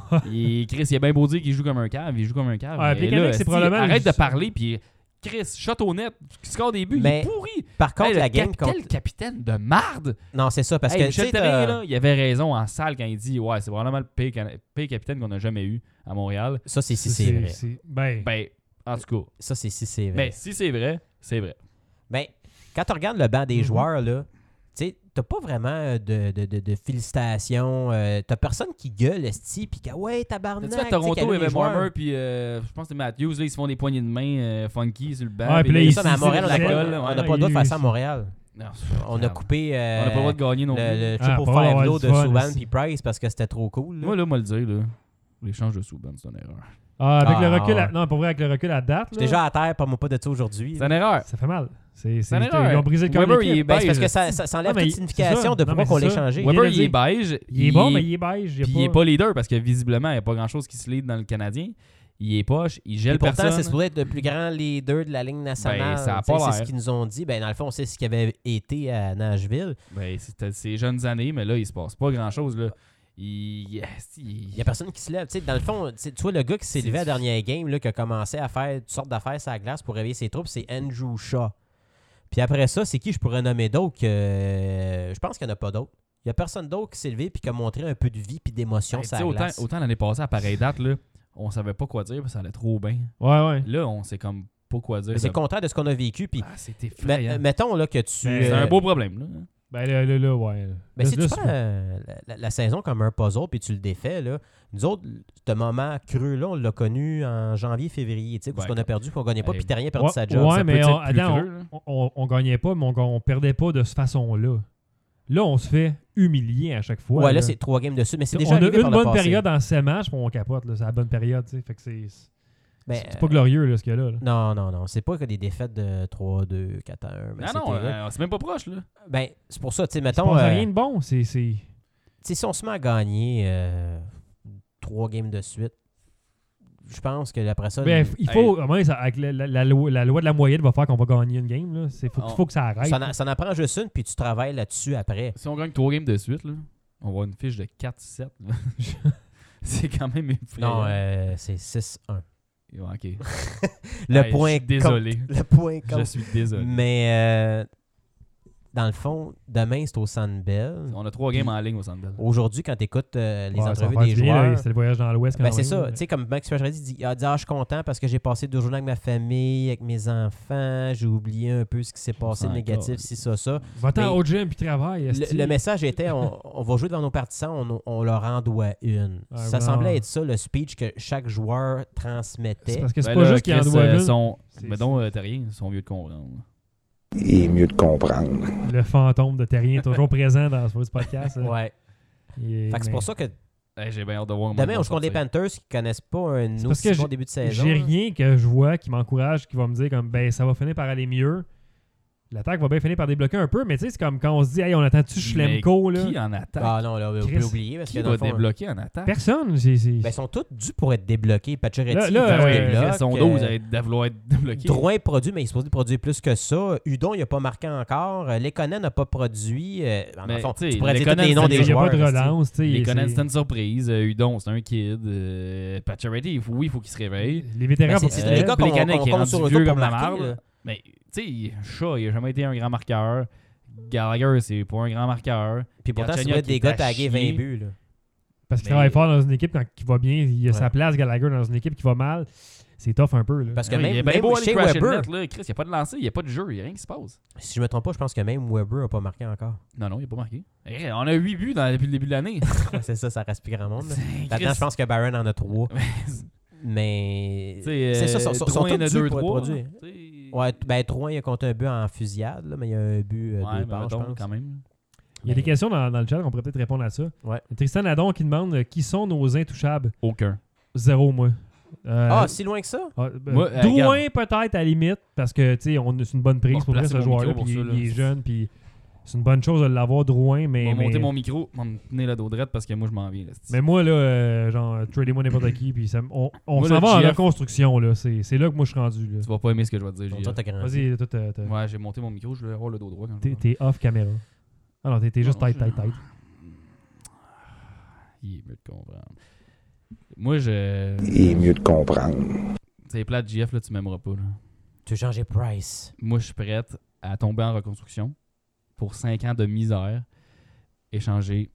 il- Chris, il a bien beau dire qu'il joue comme un cave, il joue comme un cave. Ouais, mais puis les là, Canucks, c'est esti, probablement- arrête de parler, puis Chris, shot au net, qui score des buts, Mais- il est pourri. Par contre, Hey, le la game cap- contre. Quel capitaine de marde! Non, c'est ça, parce Hey, que. Michel tu sais, Therrien, t'as- là, il avait raison en salle quand il dit ouais, c'est vraiment le pire, cana- pire capitaine qu'on a jamais eu à Montréal. Ça, c'est si c'est vrai. c'est- Ben, Ben, en tout cas, Ça, c'est si c'est vrai. ben, si c'est vrai, c'est vrai. Ben, quand tu regardes le banc des Mhm. joueurs, là, tu sais, t'as pas vraiment de, de, de, de félicitations. euh, t'as personne qui gueule, esti, pis que ouais, tabarnak. T'as-tu à tu sais, Toronto, qu'il il y les avait joueurs. Marmer, puis euh, je pense que c'est Matthews, là, ils se font des poignées de main euh, funky sur le banc. Ouais, puis là, C'est ils- ça, mais à ici, Montréal, on c'est n'a la pas, gueule, on ouais, n'a pas le droit de il- faire ça à Montréal. Non, On a coupé euh, On n'a pas le droit de gagner non le, plus. le Ah, triple pour avoir five du low de fun Subban aussi. puis Price parce que c'était trop cool. là. Moi, là, moi le dire, là, l'échange de Souban, c'est une erreur. ah, avec Ah, le recul, à- ouais. non, pour vrai, avec le recul à date, J'étais là, déjà à terre, pas moi pas de ça aujourd'hui. C'est une erreur. ça fait mal. C'est, C'est une c'est, erreur. ils ont brisé le cœur de Weber, il est l'équipe. Ben, c'est parce beige. que ça, ça, ça enlève Ah, mais toute c'est signification ça. de Non, pourquoi mais qu'on c'est l'ait ça. changé. Weber, Weber, vient de il est dire- beige. Il est bon, mais il est beige. Il, Puis y a il est pas... pas leader parce que visiblement, il n'y a pas grand-chose qui se lead dans le Canadien. Il est poche, il Et gèle pourtant, personne. c'est supposé être le plus grand leader de la Ligue nationale. Ben, ça a Tu sais, pas c'est l'air. ce qu'ils nous ont dit. Ben, dans le fond, c'est ce qu'il avait été à Nashville. Ben, c'était ses jeunes années, mais là, il se passe pas grand-chose. Là. Il... Yes, il- Il n'y a personne qui se lève. Tu sais, dans le fond, tu sais, tu vois, le gars qui s'est C'est- levé à la dernière game, là, qui a commencé à faire toutes sortes d'affaires sur la glace pour réveiller ses troupes, c'est Andrew Shaw. Puis après ça, c'est qui je pourrais nommer d'autres que. euh, je pense qu'il n'y en a pas d'autres. Il n'y a personne d'autre qui s'est levé et qui a montré un peu de vie et d'émotion Hey, sur tu la sais, autant, glace. autant l'année passée, à pareille date, là, on savait pas quoi dire parce que ça allait trop bien. Ouais, ouais. Là, on sait comme pas quoi dire. Mais c'est le comme- contraire de ce qu'on a vécu. Puis, Ah, c'était mais- effrayant. mettons là, que tu. Ben, C'est euh, un beau problème. Là. Ben là, là, là, ouais. Ben, Là, si là, tu c'est- prends euh, la, la- la saison comme un puzzle puis tu le défais, là, nous autres, ce moment creux-là, on l'a connu en janvier-février, tu sais, parce Ouais, qu'on a perdu puis on gagnait pas, hey, puis Terrien a perdu Ouais, sa job. ouais, ça mais peut on, être plus attends, creux, là. on, on, on gagnait pas, mais on, on perdait pas de cette façon-là. Là, on se fait humilier à chaque fois. Ouais, là, c'est trois games dessus, mais c'est déjà on a arrivé une par le bonne passé. période en sept matchs, puis on capote. Là, c'est la bonne période, tu sais. Fait que c'est, c'est Ben, c'est pas glorieux, là, ce qu'il y a là. là. Non, non, non. C'est pas que des défaites de trois à deux, quatre à un. mais Non, c'est non, terrible. euh, c'est même pas proche. Là. Ben, c'est pour ça, tu sais, Il se mettons. passe euh, rien de bon. C'est, c'est... tu sais, si on se met à gagner euh, trois games de suite, je pense que après ça. Ben, le- il faut, au moins, ça- avec la, la- la loi, la loi de la moyenne va faire qu'on va gagner une game. Là. C'est, faut, On- faut que ça arrête. ça, en, ça en prend juste une, puis tu travailles là-dessus après. Si on gagne trois games de suite, là, on va avoir une fiche de quatre sept. là. C'est quand même effrayant. Non, euh, c'est six un. Ouais, ok. Le Hey, point je suis désolé. compte- Le point Je compte. suis désolé. Mais euh, dans le fond, demain, c'est au Sandbell. On a trois games en ligne au Centre Bell. Aujourd'hui, quand tu écoutes les Ouais, ça va entrevues faire des du bien, là. joueurs. C'était le voyage dans l'Ouest. Ben quand c'est même, ça, là. tu sais, comme Max Pacioretty dit, il a dit ah, je suis content parce que j'ai passé deux journées avec ma famille, avec mes enfants, j'ai oublié un peu ce qui s'est passé de s'en négatif, calisse. si ça, ça. Va-t'en mais- au gym puis travaille. esti. Le, le message était on, on va jouer devant nos partisans, on, on leur en doit une. Ah, ça ben semblait non. être ça le speech que chaque joueur C'est transmettait. parce que c'est Ben pas là, juste qu'il en Chris, doit euh, une. son... C'est- Mais donc, euh, t'as rien, ils sont vieux de comprendre. Il est mieux de comprendre. Le fantôme de Terrien toujours présent dans ce podcast. là. Ouais. Il est- Fait que c'est mais- pour ça que Hey, j'ai bien hâte de voir comment demain ils on vont joue contre les sortir. Panthers qui connaissent pas un C'est parce aussi que bon j'ai- début de saison. J'ai là. rien que je vois qui m'encourage, qui va me dire comme ben ça va finir par aller mieux. L'attaque va bien finir par débloquer un peu, mais tu sais, c'est comme quand on se dit hey, on attend-tu Schlemko là. Qui en attaque? Ah non, là, on Chris, peut l'oublier parce Qui que dans va le fond, débloquer en attaque? Personne. C'est, c'est... ben, ils sont tous dus pour être débloqués. Pacioretty, Là- il là, fait euh, des ouais, blocs, Son euh, dos, vous allez vouloir être débloqué. Drouin produit, mais il est supposé produire plus que ça. Udon, il n'a pas marqué encore. Euh, Lekonen n'a pas produit. Euh, en Mais, fond, tu sais, tu pourrais dire tous Lekonen, les noms c'est- des il n'y a joueurs. pas de esti. relance. tu sais, Les c'est- Conan, c'était une surprise. Euh, Udon, c'est un kid. Euh, Pacioretty, oui, il faut qu'il se réveille. Les vétérans, Ben, faut c'est qu'ils c'est se des gars lèvent. qu'on Plekanec qu'on est compte rendu sur eux vieux pour comme la marquer, marde. là. Mais, tu sais, Shaw, il n'a jamais été un grand marqueur. Gallagher, c'est pas un grand marqueur. Puis pourtant, c'est Galchenyuk, vrai des il gars est à tagués chier. vingt buts. Là. Parce qu'il Mais- travaille fort dans une équipe quand il va bien, il a Ouais. sa place, Gallagher, dans une équipe qui va mal. C'est tough un peu. Là. Parce que Ouais, il est même, bien même beau aller chez crasher le Weber, net, là. Chris, il n'y a pas de lancer, il n'y a pas de jeu, il n'y a rien qui se passe. si je me trompe pas, je pense que même Weber n'a pas marqué encore. Non, non, il n'a pas marqué. Hey, on a huit buts dans- depuis le début de l'année. C'est ça, ça reste plus grand monde. là. C'est- Maintenant, je pense que Barron en a trois. Chris, Mais. tu sais, C'est ça, euh, sont, sont, sont Drouin tous en a dus deux, pour être trois, produits. tu sais. Ouais, t- ben Drouin, il a compté un but en fusillade, là, mais il y a un but euh, Ouais, deux mais passes, je mettons, pense. quand même. Il y a des questions dans, dans le chat, on pourrait peut-être répondre à ça. Ouais. Tristan Nadon qui demande euh, qui sont nos intouchables. Aucun. Zéro, moi. Euh, Ah, si loin que ça? ah, ben, Moi, euh, Drouin, peut-être, à la limite, parce que, tu sais, on c'est une bonne prise On va pour vrai, replacer ce mon joueur-là, micro puis pour il, ça, là. il est jeune, puis c'est une bonne chose de l'avoir, Drouin, mais... On va mais... monter mon micro, on va me tenir la dos droite parce que moi, je m'en viens. Là, c'est- Mais moi, là, euh, genre, tradez-moi n'importe qui, puis ça, m- on, on Moi, s'en le va en G F reconstruction, là. C'est c'est là que moi, je suis rendu, là. Tu vas pas aimer ce que je vais te dire, Bon, J F. toi, t'as grandi. Vas-y, toi, t'as- t'as- Ouais, j'ai monté mon micro, je vais avoir le dos droit quand je t'es vais. t'es off caméra. Ah non, t'es t'es juste Non, tête, je- tête, tête. Il est mieux de comprendre. Moi, je. Il est mieux de comprendre. C'est plate, J F, là, tu m'aimeras pas. Là. Tu veux changer Price. Moi, je suis prête à tomber en reconstruction pour cinq ans de misère, échanger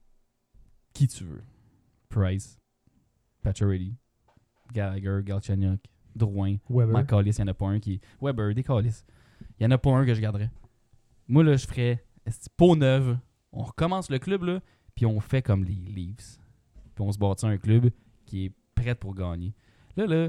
qui tu veux. Price, Pacioretty, Gallagher, Galchenyuk, Drouin, Weber. McCallis, il n'y en a pas un qui. Weber, des Callis. Il n'y en a pas un que je garderais. Moi, là, je ferais esti, peau neuve. On recommence le club, là, puis on fait comme les Leafs. Puis on se bâtit un club qui est prêt pour gagner. Là, là,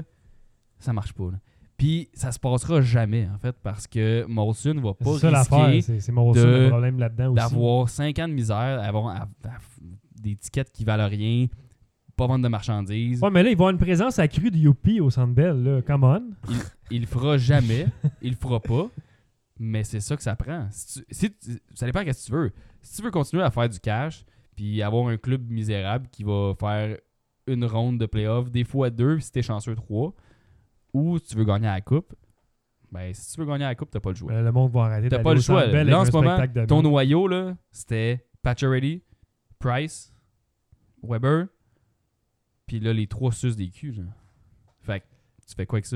ça marche pas. Là. Puis ça se passera jamais, en fait, parce que Molson va pas C'est ça l'affaire, risquer c'est c'est mon de- seul problème là-dedans aussi. d'avoir cinq ans de misère, avoir à- à- des tickets qui valent rien, pas vendre de marchandises. Ouais, mais là, il va avoir une présence accrue de Youpi au Centre Bell, là. Come on. Il, il le fera jamais, il le fera pas, mais c'est ça que ça prend. Si tu- si tu- ça dépend de ce que tu veux. Si tu veux continuer à faire du cash, puis avoir un club misérable qui va faire une ronde de playoff, des fois deux, puis si t'es chanceux, trois, ou si tu veux gagner à la coupe, ben si tu veux gagner à la coupe, t'as pas le choix. Ben, le monde va arrêter T'as d'aller pas le au Centre choix. Bell Là, en avec ce un moment, spectacle de ton merde. noyau, là, c'était Pacioretty, Price, Weber, puis là, les trois sus des culs. Là. Fait que, tu fais quoi avec ça?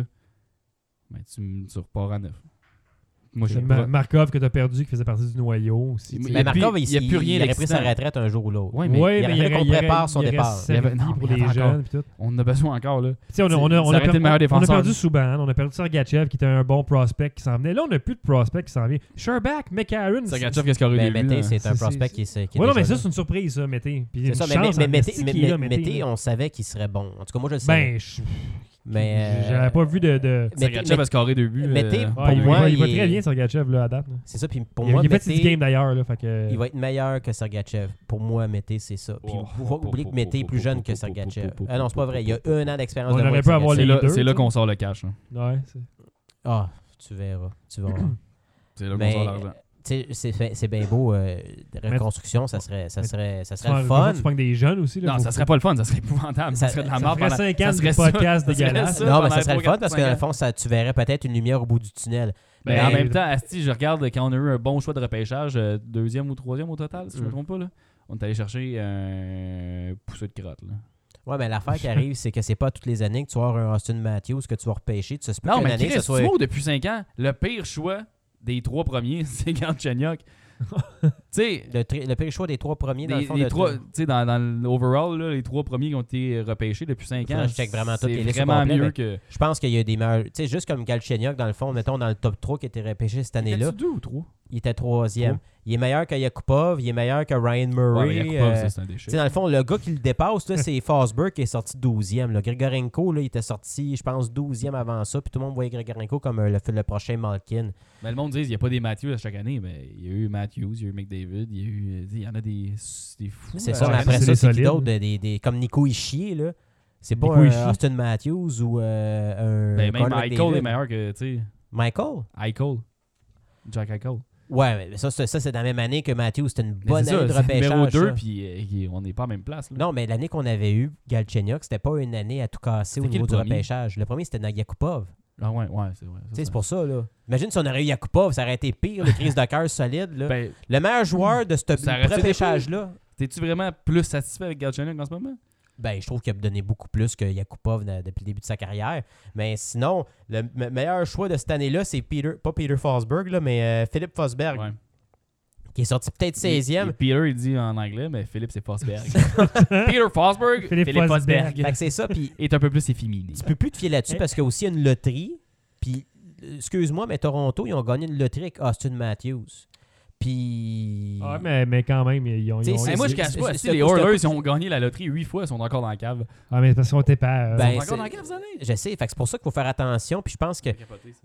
Ben, tu, tu repars à neuf. Moi, je C'est suis Ma- pas... Markov que t'as perdu, qui faisait partie du noyau aussi. Mais tu sais. il y a Mais plus- Markov, il y a plus rien il aurait pris sa d'excitant. retraite un jour ou l'autre. Ouais, mais Ouais, il mais aurait fallu qu'on aurait- prépare son il aurait départ. servi Il y avait- non, pour mais les il y avait jeunes encore- pis tout. on en a besoin encore, là. Tu sais, on a, on a, Ça on a aurait été per- le meilleur on a défenseur. perdu Subban, on a perdu Sergachev qui était un bon prospect qui s'en venait. Là, on n'a plus de prospect qui s'en vient. Sherbak, McCarron. Sergachev, qu'est-ce qu'il aurait Mais eu Mété, c'est un C'est- prospect c'est- qui, est- qui est Ouais, non, mais déjà ça, là. c'est une surprise, ça, Mété. Puis C'est une ça, mais, chance mais, en mais, esti mais, qu'il est là, mais- Mété, Mété, là. on savait qu'il serait bon. En tout cas, moi, je le savais. Ben, je- mais, euh, j'avais pas vu de. de... Mété- Sergachev a scarré deux buts. Mété, euh, pour Ouais, il, moi, va, il va il très est- bien, Sergachev, là, à date. là. C'est ça, puis pour Il, moi, il a fait six Mété, games d'ailleurs, là. Fait que... il va être meilleur que Sergachev. Pour moi, Mété, c'est ça. Puis Oh, faut pas oh, oublier oh, que Mété est oh, plus oh, jeune oh, que oh, Sergachev. oh, oh, Ah non, c'est pas vrai. Il y a un an d'expérience On de aurait moins pu que avoir C'est les Sergachev. là, deux, c'est là tu sais. qu'on sort le cash. hein. Ouais, c'est... Ah, tu verras. Tu verras. C'est là qu'on Mais, sort l'argent. tu sais, c'est fait- c'est bien beau. euh, de reconstruction, ça serait, ça mais- serait, ça Tu serait le prends- fun. Tu prends des jeunes aussi, là. Non, faut- ça serait pas le fun, ça serait épouvantable. Ça, Ça- serait de la ça mort ferait pendant cinq ans ça de serait podcast ça, ça serait dégueulasse. ça Non, mais pendant ça serait le trois, fun parce que quatre, dans le cinq ans. fond, ça, tu verrais peut-être une lumière au bout du tunnel. Ben, Mais- en même temps, Asti, je regarde quand on a eu un bon choix de repêchage, euh, deuxième ou troisième au total, si je ne me Mm. trompe pas. Là. On est allé chercher un pousseux de crotte. Là. Ouais, mais l'affaire qui arrive, c'est que c'est pas toutes les années que tu vas avoir un Austin Matthews que tu vas repêcher. Tu sais pas Non, qu'une mais année, Chris, ça tu soit. vois, depuis cinq ans, le pire choix des trois premiers, c'est Galchenyuk. Tu sais, Le, tri- le pire choix des trois premiers, dans les, le fond, les de- trois, tu sais, dans, dans l'overall, là, les trois premiers qui ont été repêchés depuis cinq Faudrait ans, que je check vraiment toutes c'est les listes au vraiment complet, mieux mais- que... Je pense qu'il y a des meilleurs. Tu sais, juste comme Galchenyuk, dans le fond, mettons dans le top trois qui a été repêché cette année-là, Était-tu deux ou trois? il était troisième. Trois. Il est meilleur que Yakupov, il est meilleur que Ryan Ouais, Murray. mais Yakupov, euh, ça, c'est un tu déchet. sais, dans le fond, le gars qui le dépasse, là, c'est Forsberg qui est sorti douzième. Là. Grigorenko, là, il était sorti, je pense, douzième avant ça. Puis tout le monde voyait Grigorenko comme euh, le, le prochain Malkin. Mais le monde dit qu'il n'y a pas des Matthews à chaque année, mais il y a eu Matthews, il y a eu McDavid, il y a eu. euh, Il y en a des, des fous. C'est à ça, chaque mais après année. c'est ça, des c'est qui solides. d'autre, des, des, comme Nico Ischier, là. C'est pas Nico un Hischier. Austin Matthews ou euh, un. Ben, même Connor Eichel McDavid. est meilleur que, tu sais, Michael? Eichel. Jack Eichel. Ouais, mais ça, c'est, ça, c'est dans la même année que Matthews. C'était une Mais bonne c'est année ça, de c'est numéro repêchage. deux, ça. puis euh, il- on n'est pas à la même place. Là. Non, mais l'année qu'on avait eu Galchenyuk, c'était pas une année à tout casser au C'était qui niveau le du premier? repêchage. Le premier, c'était Yakupov. Ah ouais, ouais, c'est vrai. Tu sais, c'est pour ça, là. Imagine si on aurait eu Yakupov, ça aurait été pire, les crises de cœur solides, là. Ben, Le meilleur joueur de ce Ça aurait été repêchage-là, t'es-tu vraiment plus satisfait avec Galchenyuk en ce moment? ben, je trouve qu'il a donné beaucoup plus que Yakupov na- depuis le début de sa carrière. Mais sinon, le me- meilleur choix de cette année-là, c'est Peter, pas Peter Forsberg, là, mais euh, Philippe Forsberg. Ouais. qui est sorti peut-être seizième. Et, et Peter, il dit en anglais, mais Philippe, c'est Forsberg. Peter Forsberg, Philippe Philippe Forsberg. Forsberg. Fait que c'est ça, puis est un peu plus efféminé. tu peux plus te fier là-dessus parce qu'il y a aussi une loterie. Puis, excuse-moi, mais Toronto, ils ont gagné une loterie avec Austin Matthews. Puis... Ouais, mais, mais quand même, ils ont... Ils ont T'sais, Hey, moi, je c'est- cache c'est- pas. c'est- Si c'est- les c'est- Oilers ils ont gagné la loterie huit fois, ils sont encore dans la cave. Ah, mais parce qu'on était pas... euh, Ben, ils sont c'est- encore dans la cave, cette année. Je sais, fait que c'est pour ça qu'il faut faire attention. Puis je pense que, tu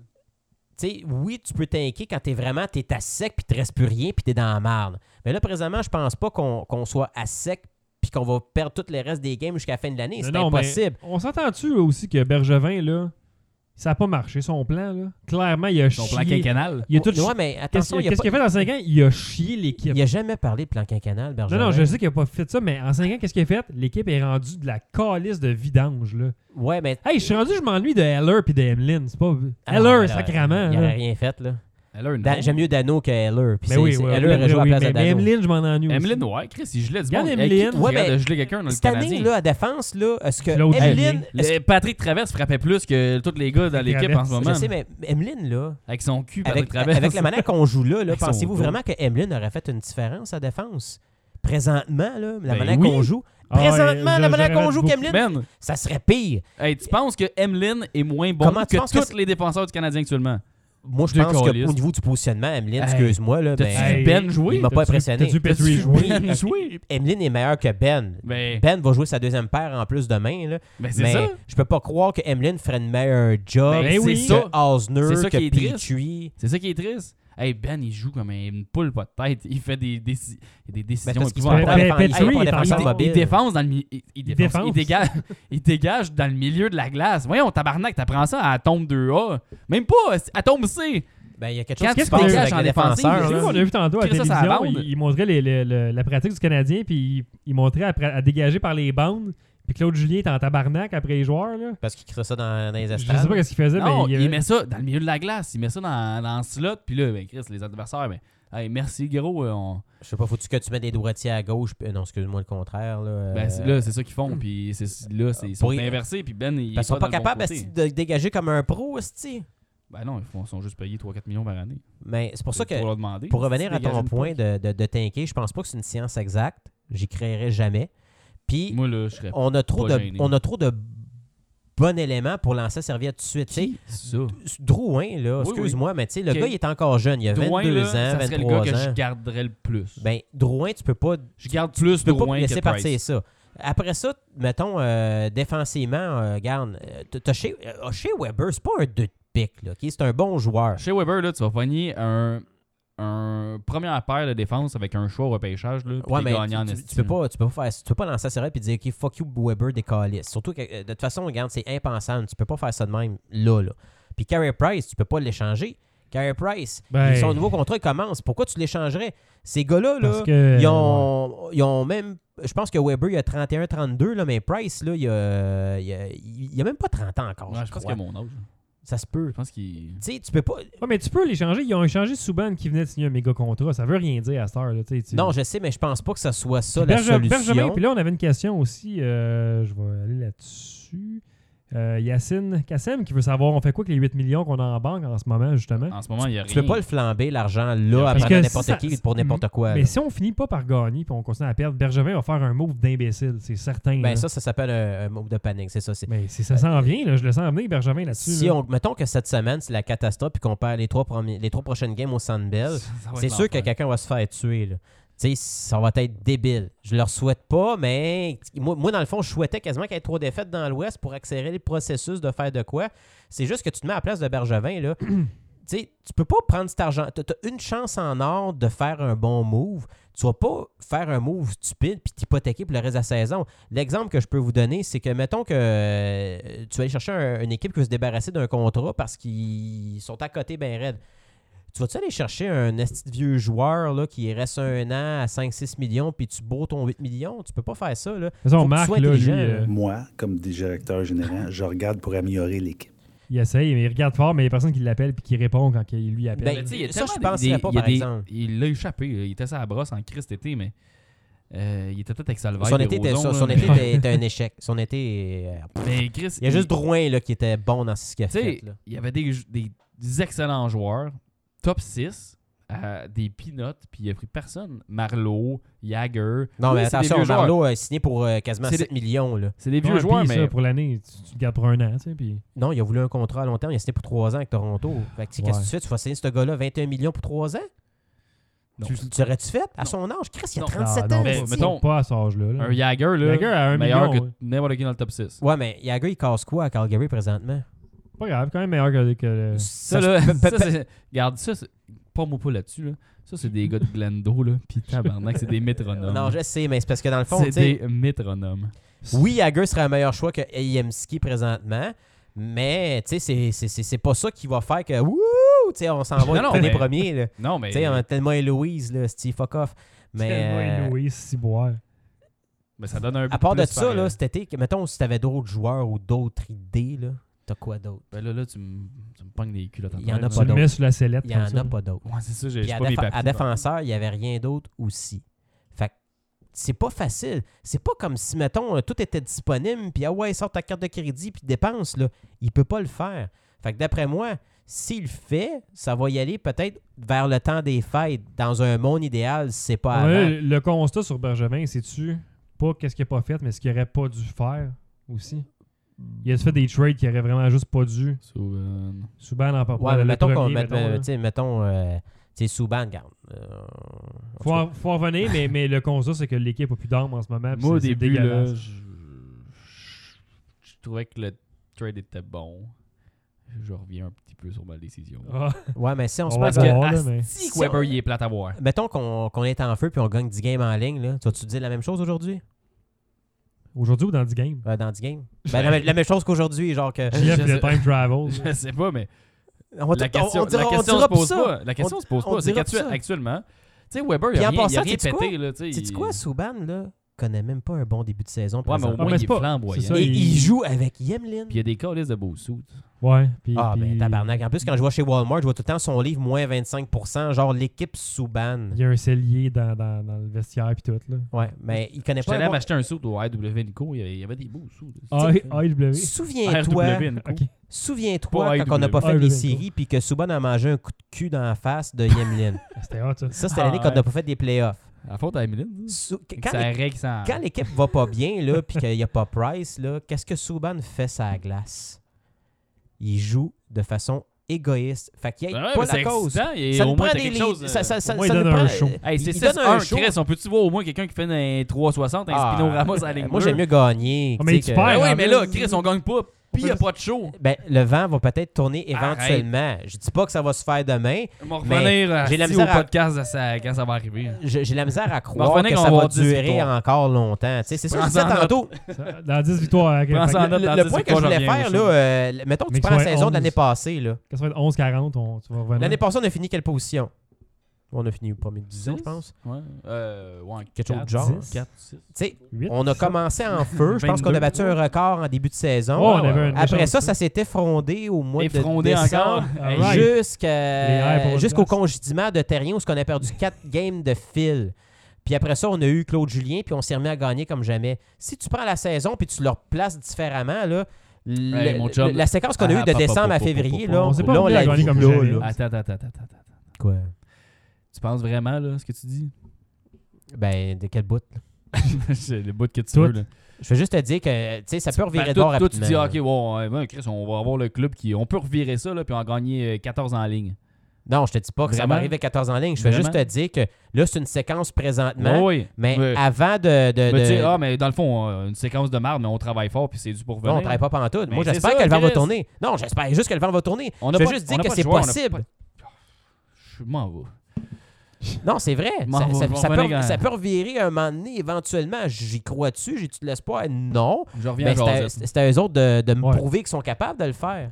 sais, oui, tu peux t'inquiéter quand t'es vraiment, t'es à sec, puis te reste plus rien, puis t'es dans la marde. Mais là, présentement, je pense pas qu'on qu'on soit à sec, puis qu'on va perdre tous les restes des games jusqu'à la fin de l'année. mais C'est non, mais impossible. on s'entend-tu aussi que Bergevin, là, ça n'a pas marché, son plan, là? Clairement, il a Son plan chié... quinquennal. Il a tout Ouais, chi- mais Qu'est-ce attention, il qu'est-ce a pas- qu'il a fait dans cinq ans? Il a chié l'équipe. il a jamais parlé de plan quinquennal, Non, Bergevin. non, je sais qu'il n'a pas fait ça, mais en cinq ans, qu'est-ce qu'il a fait? L'équipe est rendue de la calice de vidange, là. Ouais, mais... Hey, je suis rendu, je m'ennuie de Heller puis de Emeline. C'est pas... Ah non, Heller, mais là, sacrément. Il là. n'aurait rien fait, là. Heller, Dan- non. J'aime mieux Dano que Heller. Puis Mais c'est- oui, c'est- oui, Heller oui, aurait joué à oui, la place mais, de mais Dano. Emeline, je m'en ennuie aussi. Emeline, ouais, Chris, il gelait du Regarde monde. Emeline. Hey, qui- qui Ouais, regarde mais de geler quelqu'un dans le Cette année, Canadien? là, à défense, là, est-ce que Claude Emeline... Julien. est-ce- Le- Patrick Traverse frappait plus que tous les gars dans l'équipe en ce moment. Je sais, mais Emeline, là... Avec son cul, Patrick Avec, Traverse. avec la manière qu'on joue là, là Avec son pensez-vous dos. vraiment que Emeline aurait fait une différence à défense? Présentement, là, la Ben manière oui. qu'on joue, Ah, présentement, ouais, la manière j'aurais qu'on joue beaucoup- qu'Emeline, Ben, ça serait pire. hey, tu penses que Emeline est moins bon Comment tu que penses que tous c'est- les défenseurs du Canadien actuellement? Moi, je Deux pense câlisses. qu'au niveau du positionnement, Emeline, Hey, excuse-moi, là, T'as-tu mais vu Ben jouer? il m'a pas T'as-tu- impressionné. t'as-tu Petrie T'as-tu jouer? vu Ben jouer? Emeline est meilleur que Ben. Ben, Ben va jouer sa deuxième paire en plus demain, là. ben c'est Mais ça. je peux pas croire que Emeline ferait une meilleure job Ben, que c'est ça. Osner, C'est ça que qui est triste. Petrie. C'est ça qui est triste. Hey, Ben, il joue comme une poule pas de tête. Il fait des, déci- des décisions Ben, parce qu'il se épouvantables. prend pas Pe- défense- Petrie il prend est défenseur encore- Il, mobile. il défonce dans le mi- il, il défonce. défonce. Il dégage, il dégage dans le milieu de la glace. Voyons, tabarnak, t'apprends ça à tombe deux A. Même pas, à tombe C. Ben, il y a quelque Quand chose qui tu se passe dégages avec en les défensive, défenseurs. Tu sais là. qu'on a vu tantôt à la Chris, ça, ça télévision, abonde. il, il montrait les- les- le- la pratique du Canadien, puis il, il montrait à, à dégager par les bandes. Puis Claude Julien est en tabarnak après les joueurs. Là. Parce qu'il crée ça dans, dans les Je estrades. sais pas ce qu'il faisait, Non, mais il, il, met ça dans le milieu de la glace. Il met ça dans, dans le slot. Puis là, ben, Chris, les adversaires, ben, hey, merci, gros. euh, On... Je sais pas, faut-tu que tu mets des droitiers à gauche? puis- Non, excuse-moi, le contraire. Là, Ben, euh, c'est- là, c'est ça qu'ils font. Puis c'est- là, c'est- ils sont Pour y- inversés. Puis Ben, il Parce est qu'ils sont pas dans le bon capables côté. esti, de dégager comme un pro, esti. Ben non, ils font- sont juste payés trois à quatre millions par année. Mais c'est pour ça que, Faut leur demander. pour Si revenir tu à dégages ton une point puck. de, de, de tanker, je pense pas que c'est une science exacte. J'y créerai jamais. Puis, Moi, là, je serais on a trop pas de gêné. on a trop de bons éléments pour lancer la serviette tout de suite. tu sais. Qui? Ça. Drouin, là, Oui, excuse-moi, mais tu sais, le Ok. gars, il est encore jeune. Il a Drouin, vingt-deux là, ans, ça serait le vingt-trois gars que je ans. garderais le plus. Ben, Drouin, tu peux pas je garde plus Tu peux pas Drouin laisser que partir Price. ça. Après ça, mettons, euh, défensivement, euh, regarde, euh, t'as- t'as chez, euh, chez Weber, c'est pas un deux de pique, là, ok? C'est un bon joueur. Chez Weber, là, tu vas pogner un, un première paire de défense avec un choix au repêchage. Là, puis Ouais, t'es mais gagnant en tu, tu, estime. tu peux pas, tu peux pas faire, tu peux pas lancer ça et dire, OK, fuck you, Weber, des calices. Surtout que, euh, de toute façon, regarde, c'est impensable. Tu peux pas faire ça de même, là, là. Puis Carey Price, tu peux pas l'échanger. Carey Price, Ben- son nouveau contrat, il commence. Pourquoi tu l'échangerais? Ces gars-là, là, Parce que, ils, ont, ils ont même... Je pense que Weber, il a trente et un trente-deux, là, mais Price, là, il a, il a, il a même pas trente ans encore, Ouais, je je pense crois. qu'il a mon âge. Ça se peut. Je pense qu'il. Tu sais, tu peux pas... Ouais, mais tu peux les changer. Ils ont échangé Subban qui venait de signer un méga contrat. Ça veut rien dire à cette heure. Là, tu sais, tu- Non, je sais, mais je pense pas que ça soit ça Puis la Berge- solution. Bergevin, puis là, on avait une question aussi. euh, je vais aller là-dessus. Euh, Yacine Kassem qui veut savoir on fait quoi avec les huit millions qu'on a en banque en ce moment, justement. En ce moment, il y a Tu rien. peux pas le flamber, l'argent, Parce là, à que prendre n'importe si ça- qui pour n'importe quoi. Mais là. si on finit pas par gagner puis on continue à perdre, Bergevin va faire un move d'imbécile, c'est certain. Ben là. ça, ça s'appelle un, un move de panique, c'est ça. c'est- Mais c'est- ça s'en vient, là, je le sens venir, Bergevin, là-dessus. Si là. on, mettons que cette semaine, c'est la catastrophe puis qu'on perd les trois, premiers, les trois prochaines games au Sandbell, Ça va c'est être sûr que l'enfer. quelqu'un va se faire tuer. Là. Tu sais, ça va être débile. Je leur souhaite pas, mais moi, moi, dans le fond, je souhaitais quasiment qu'il y ait trois défaites dans l'Ouest pour accélérer le processus de faire de quoi. C'est juste que tu te mets à la place de Bergevin, là. Tu sais, tu peux pas prendre cet argent. Tu as une chance en or de faire un bon move. Tu vas pas faire un move stupide puis t'hypothéquer pour le reste de la saison. L'exemple que je peux vous donner, c'est que mettons que euh, tu vas aller chercher un- une équipe qui veut se débarrasser d'un contrat parce qu'ils sont à côté bien raide. Tu vas-tu aller chercher un esti de vieux joueur là, qui reste un an à cinq six millions puis tu bourres ton huit millions? Tu peux pas faire ça. Là. De toute façon, Faut que tu Marc, sois là, lui, intelligent, euh, Moi, comme directeur général, je regarde pour améliorer l'équipe. il essaye, mais il regarde fort, mais il n'y a personne qui l'appelle puis qui répond quand il lui appelle. Ben, Mais tu sais, il y a ça, je tellement penserais des- pas, il y a par des- exemple. Il l'a échappé. là. Il était sur la brosse en crise cet été, mais euh, il était peut-être avec Salvaire. Son des été, était, Rosons, son, là, son mais- été était, était un échec. Son été... euh, Mais Chris, il y a juste Drouin là, qui était bon dans ce qu'il a Tu sais, fait. Là. il y avait des, des excellents joueurs, top six, à des peanuts, puis il a pris personne. Marlowe, Jagger. Non, Oui, mais c'est attention, des vieux Marlowe a signé pour euh, quasiment C'est sept millions. Là. C'est des vieux Ouais, joueurs, puis mais. ça, pour l'année, tu, tu le gardes pour un an, tu sais, puis... Non, il a voulu un contrat à long terme. Il a signé pour trois ans avec Toronto. Fait que, qu'est-ce Ouais. que tu fais? Tu vas signer ce gars-là vingt et un millions pour trois ans? Non. Tu, tu aurais-tu fait? À Non. son âge? Chris, il a Non. trente-sept Ah, ans. non, mais esti. mettons- pas à cet âge-là. là. Un Jagger, là. Jagger à un meilleur million, que ouais. n'importe qui dans le top six. Ouais, mais Jagger, il casse quoi à Calgary présentement? Pas grave, quand même meilleur que... que le- Ça, se- là, pe- pe- ça, c'est- regarde, ça, c'est- pas moi pas là-dessus, là. Ça, c'est des gars de Glendo, là. Pis tabarnak, c'est des métronomes. Non, je sais, mais c'est parce que dans le fond, c'est tu sais, des métronomes. oui, Jagger serait un meilleur choix que Yemski présentement, mais tu sais, c'est- c'est- c'est c'est pas ça qui va faire que wouh, tu sais, on s'en va Non, non, les mais- premiers. Là. Non, mais. Tu sais, on a tellement Louise, là, Steve, fuck off. Mais euh, Louis Ciboire. mais ça donne un but à part de plus ça, par- là, cet été, que, mettons, si t'avais d'autres joueurs ou d'autres idées, là, t'as quoi d'autre? Ben là, là, tu me tu me pognes les culottes en Il y en a tête, pas Tu là. le d'autres. mets sur la sellette. Il y comme en ça. a pas d'autres. Ouais, c'est ça, j'ai Puis j'ai à, pas mes déf- papiers. à défenseur, il n'y avait rien d'autre aussi. Fait que c'est pas facile. C'est pas comme si, mettons, euh, tout était disponible, puis ah ouais, sort ta carte de crédit, puis dépense, là. Il peut pas le faire. Fait que d'après moi, s'il le fait, ça va y aller peut-être vers le temps des fêtes. Dans un monde idéal, c'est pas Ouais, avant. le constat sur Bergevin, c'est-tu pas qu'est-ce qu'il a pas fait, mais ce qu'il aurait pas dû faire aussi? Il a fait des trades qu'il aurait vraiment juste pas dû. Souban. Souban en parle Ouais, pas. mais le mettons qu'on premier, met, mettons, là. tu sais, mettons, euh, tu sais, Subban, regarde. euh, en tout Faut, cas, en, faut en revenir, mais, mais le constat, c'est que l'équipe a plus d'armes en ce moment. puis Moi, au c'est- c'est début, là, dégueulasse. je je trouvais que le trade était bon. Je reviens un petit peu sur ma décision. Ah, Ouais, mais si on, On se va passe voir, que- là, mais- Asti que Weber, il est plate à voir. mettons qu'on qu'on est en feu puis on gagne dix games en ligne, là. Tu vas-tu dire la même chose aujourd'hui? Aujourd'hui ou dans dix games? Euh, dans dix games? Ben, la, même- la même chose qu'aujourd'hui, genre que. J F je le sais- time travel. Je sais pas, mais On va la tout- on- question, on dira- la on question dira se pose ça. pas. La question On- se pose on pas. C'est dira qu'actuellement, ça. actuellement, tu sais, Weber, il Puis a en rien, il a passant, rien sais-tu pété. quoi? Là, tu sais, Sais-tu il- quoi, Subban, là, connaît même pas un bon début de saison. Ouais, mais au présentement. moins, mais il c'est est pas- flamboyant. c'est ça, Et il- il joue avec Yemlin. Puis il y a des calices de beaux sous. Ouais. Puis, Ah, puis- ben tabarnak. En plus, quand je vois chez Walmart, je vois tout le temps son livre moins vingt-cinq pour cent, genre l'équipe Subban. Il y a un cellier dans, dans, dans le vestiaire puis tout. Là. Ouais, mais il connaît J'étais pas allé un bon... m'acheter un sou au R W Nico. Il y avait- il y avait des beaux sous. A E W. Souviens-toi, R W Nico. Ok. souviens-toi Pas quand on n'a pas A fait W. les séries puis que Subban a mangé un coup de cul dans la face de Yemlin. C'était hot, ça. Ça, c'était Ah, l'année qu'on ouais. n'a pas fait des playoffs. À la faute à Emeline. Sou- Quand Quand, les- règle sans. quand l'équipe va pas bien, là, puis qu'il n'y a pas Price, là, qu'est-ce que Subban fait sur la glace? Il joue de façon égoïste. Fait qu'il n'y a Ben ouais, pas mais la c'est cause. excitant, et Ça au nous moins, prend t'as des quelque li- chose. ça, ça, ça, Au moins, ça il nous donne un prend- show. Hey, c'est il six donne un un, show. Chris. On peut-tu voir au moins quelqu'un qui fait un trois soixante, un Ah, spino ramasse à la ligne moi, bleue? j'aime mieux gagner. Ah, mais tu sais tu que- perds. Ben oui, en mais plus. là, Chris, on gagne pas. Puis il n'y a pas de show. Ben, le vent va peut-être tourner Arrête. éventuellement. Je dis pas que ça va se faire demain. On va Mais revenir j'ai la asti, au misère à- podcast de ça- quand ça va arriver. Je- J'ai la misère à va croire revenir que qu'on ça va va avoir dix durer victoires. encore longtemps. Tu sais, c'est ça que je Prends-en disais tantôt. Ça, Dans dix victoires. avec- Prends fait ça en que- note. Le, dans le dix point que je victoires, voulais je reviens faire, au là, show. euh, mettons que Mais tu que prends la ça va saison être de l'année onze. passée. là. Quand ça va être onze quarante, on, tu vas revenir. L'année passée, on a fini quelle position? On a fini au premier dizaine, je Six? pense. Ouais. Euh, ouais. Quelque chose de quatre, genre. dix, quatre, six. Tu sais, Huit, on a sept. commencé en feu. Je pense qu'on a vingt-deux. battu un record en début de saison. Ouais, on avait un Après méchant ça, coup. ça s'était frondé au mois de Effrondé décembre. encore. All Hey, right. Les Jusqu'à, airs pour une jusqu'au place. congédiement de Terrien où on a perdu quatre games de fil. Puis après ça, on a eu Claude Julien, puis on s'est remis à gagner comme jamais. Si tu prends la saison puis tu le replaces différemment, là, le- Hey, mon chum. le- la séquence qu'on a Ah, eue de pop, pop, décembre pop, à pop, février, pop, là, pop. On s'est pas là, on remis à l'a gagner vu comme là, jamais. là. Attends, attends, attends, attends, attends. Quoi? Tu penses vraiment, là, ce que tu dis? Ben, de quel bout? là? C'est le bout que tu Tout. veux, là. Je veux juste te dire que, tu sais, ça peut revirer Ben, de bord toi, toi, tu rapidement. dis, OK, bon, ouais, ouais, Chris, on va avoir le club qui... On peut revirer ça, là, puis on va gagner euh, quatorze en ligne. Non, je te dis pas que ça va Vraiment? arriver à quatorze en ligne. Je veux Vraiment? juste te dire que là, c'est une séquence présentement. oui. Mais Ouais. avant de. de, Mais tu sais, de- ah, mais dans le fond, euh, une séquence de marde, mais on travaille fort, puis c'est dû pour non, venir. on travaille pas pantoute. Mais Moi, c'est j'espère ça, que le vent va Chris. tourner. Non, j'espère juste que le vent va tourner. On Je a veux pas- juste on dire a que pas de c'est joueur, on a possible. pas- Je m'en vais. Non, c'est vrai. M'en Ça, va, ça- je vais ça revenir peut, quand- ça peut revirer un moment donné, éventuellement. J'y crois dessus. J'ai-tu de l'espoir? Non. Je reviens Mais à c'était Josette. c'était à eux autres de, de me Ouais. prouver qu'ils sont capables de le faire.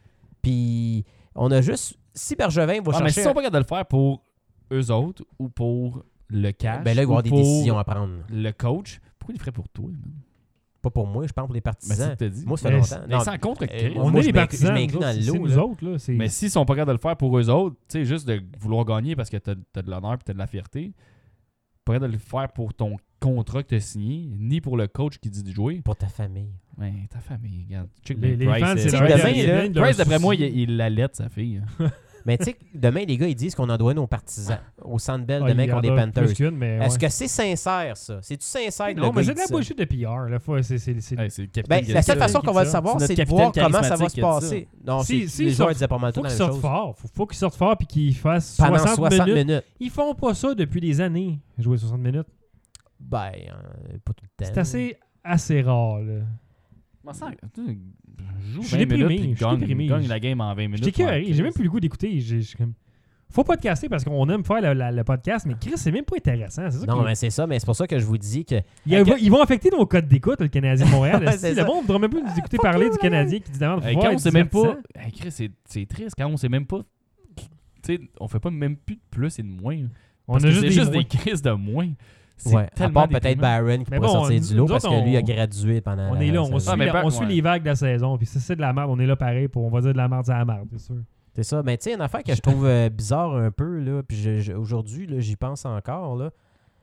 Puis, on a juste. Si Bergevin va Ah, mais chercher. s'ils sont pas capables de le faire pour eux autres ou pour le cash, ben là, il va y ou avoir des pour décisions à prendre. le coach, pourquoi il le ferait pour toi? man? Pas pour moi, je parle pour les Mais partisans. c'est t'as dit. Moi, ça fait Mais longtemps. Mais Non, sans contre euh, Chris. moi, On je est les m'inclus- partisans. je m'inclus nous dans autres, le c'est lot, nous là. autres, là. c'est- Mais s'ils sont pas capables de le faire pour eux autres, tu sais, juste de vouloir gagner parce que t'as as de l'honneur et t'as de la fierté, pas capable de le faire pour ton contrat que t'as signé, ni pour le coach qui dit de jouer. Pour ta famille. Ouais, ta famille, regarde. Check Les, bien les Price, fans, euh, c'est Tu sais, leur- demain, il y a là, plein de leurs Price, d'après moi, soucis. il, il l'allait, sa fille. Mais tu sais, demain, les gars, ils disent qu'on en doit nos partisans au Centre Bell Ah, demain il y en contre les a Panthers. plus qu'une, mais Est-ce ouais. que c'est sincère, ça? C'est-tu sincère? Non, le mais gars, c'est il de la dit ça? bullshit de P R. Là. Faut, c'est, c'est, c'est... Hey, c'est le capitaine Ben, la seule c'est façon ça, qu'on va le c'est savoir, notre c'est de capitaine voir comment ça va charismatique se qui a dit passer. Non, Si- c'est si les ils joueurs sortent- disaient pas mal tout faut la qu'ils même sortent chose. fort. Faut, faut qu'ils sortent fort puis qu'ils fassent Pendant soixante, soixante minutes. minutes. Ils font pas ça depuis des années, jouer soixante minutes. Ben, euh, pas tout le temps. C'est assez, assez rare. Là. Je m'en sens- tu joue Je suis vingt déprimé, minutes puis je suis gagne, déprimé. gagne la game en vingt minutes. J'étais curé, ouais. j'ai même plus le goût d'écouter. J'ai, j'ai comme... Faut podcaster parce qu'on aime faire le, la- le podcast, mais Chris, c'est même pas intéressant. C'est ça Non, qui- mais c'est ça, mais c'est pour ça que je vous dis que. Ils, ils vont affecter nos codes d'écoute, le Canadien de Montréal. Ouais, Si, c'est le ça. monde ne voudra même plus nous écouter parler du Canadien qui dit d'abord Hey, quand on sait même pas. Hey, Chris, c'est, c'est triste. Quand on sait même pas. Tu sais, on fait pas même plus de plus et de moins. On Parce a que juste c'est des juste moins. des crises de moins. C'est Ouais, à tellement part peut-être déprimant. Barron qui Mais pourrait bon, sortir nous- du lot nous parce autres, que lui a on- gradué pendant On la est là, on saison. suit, Ah, mais les, pas- on suit ouais. les vagues de la saison. Puis si c'est de la merde, on est là pareil. Pour, on va dire de la merde, c'est la merde, c'est sûr. C'est ça. Mais tu sais, une affaire que je trouve euh, bizarre un peu, là, puis je- je- aujourd'hui, là, j'y pense encore, là.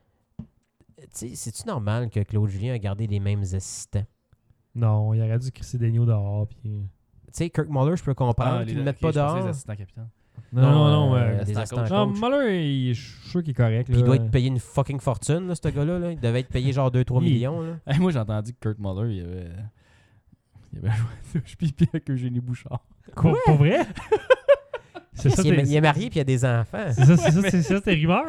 Tu sais, c'est-tu normal que Claude Julien a gardé les mêmes assistants? Non, il aurait dû crisser des news dehors. Puis... Tu sais, Kirk Muller, je peux comprendre Ah, qu'il les- le mette ok, pas je pensais les dehors. assistants capitaines. Non, non, non. euh, euh, des assistants assistants non, coach. Muller, il- je suis sûr qu'il est correct. Puis il là. doit être payé une fucking fortune, là, ce gars-là. Là. Il devait être payé genre deux trois Il- millions. Là. Hey, moi, j'ai entendu que Kurt Muller, il avait. Il avait joué à deux pipi avec Eugénie Bouchard. Quoi, pour vrai? C'est Yes, ça, il, est, tes- il est marié puis il a des enfants. c'est ça, c'est ça, c'est ça, tes rumeurs?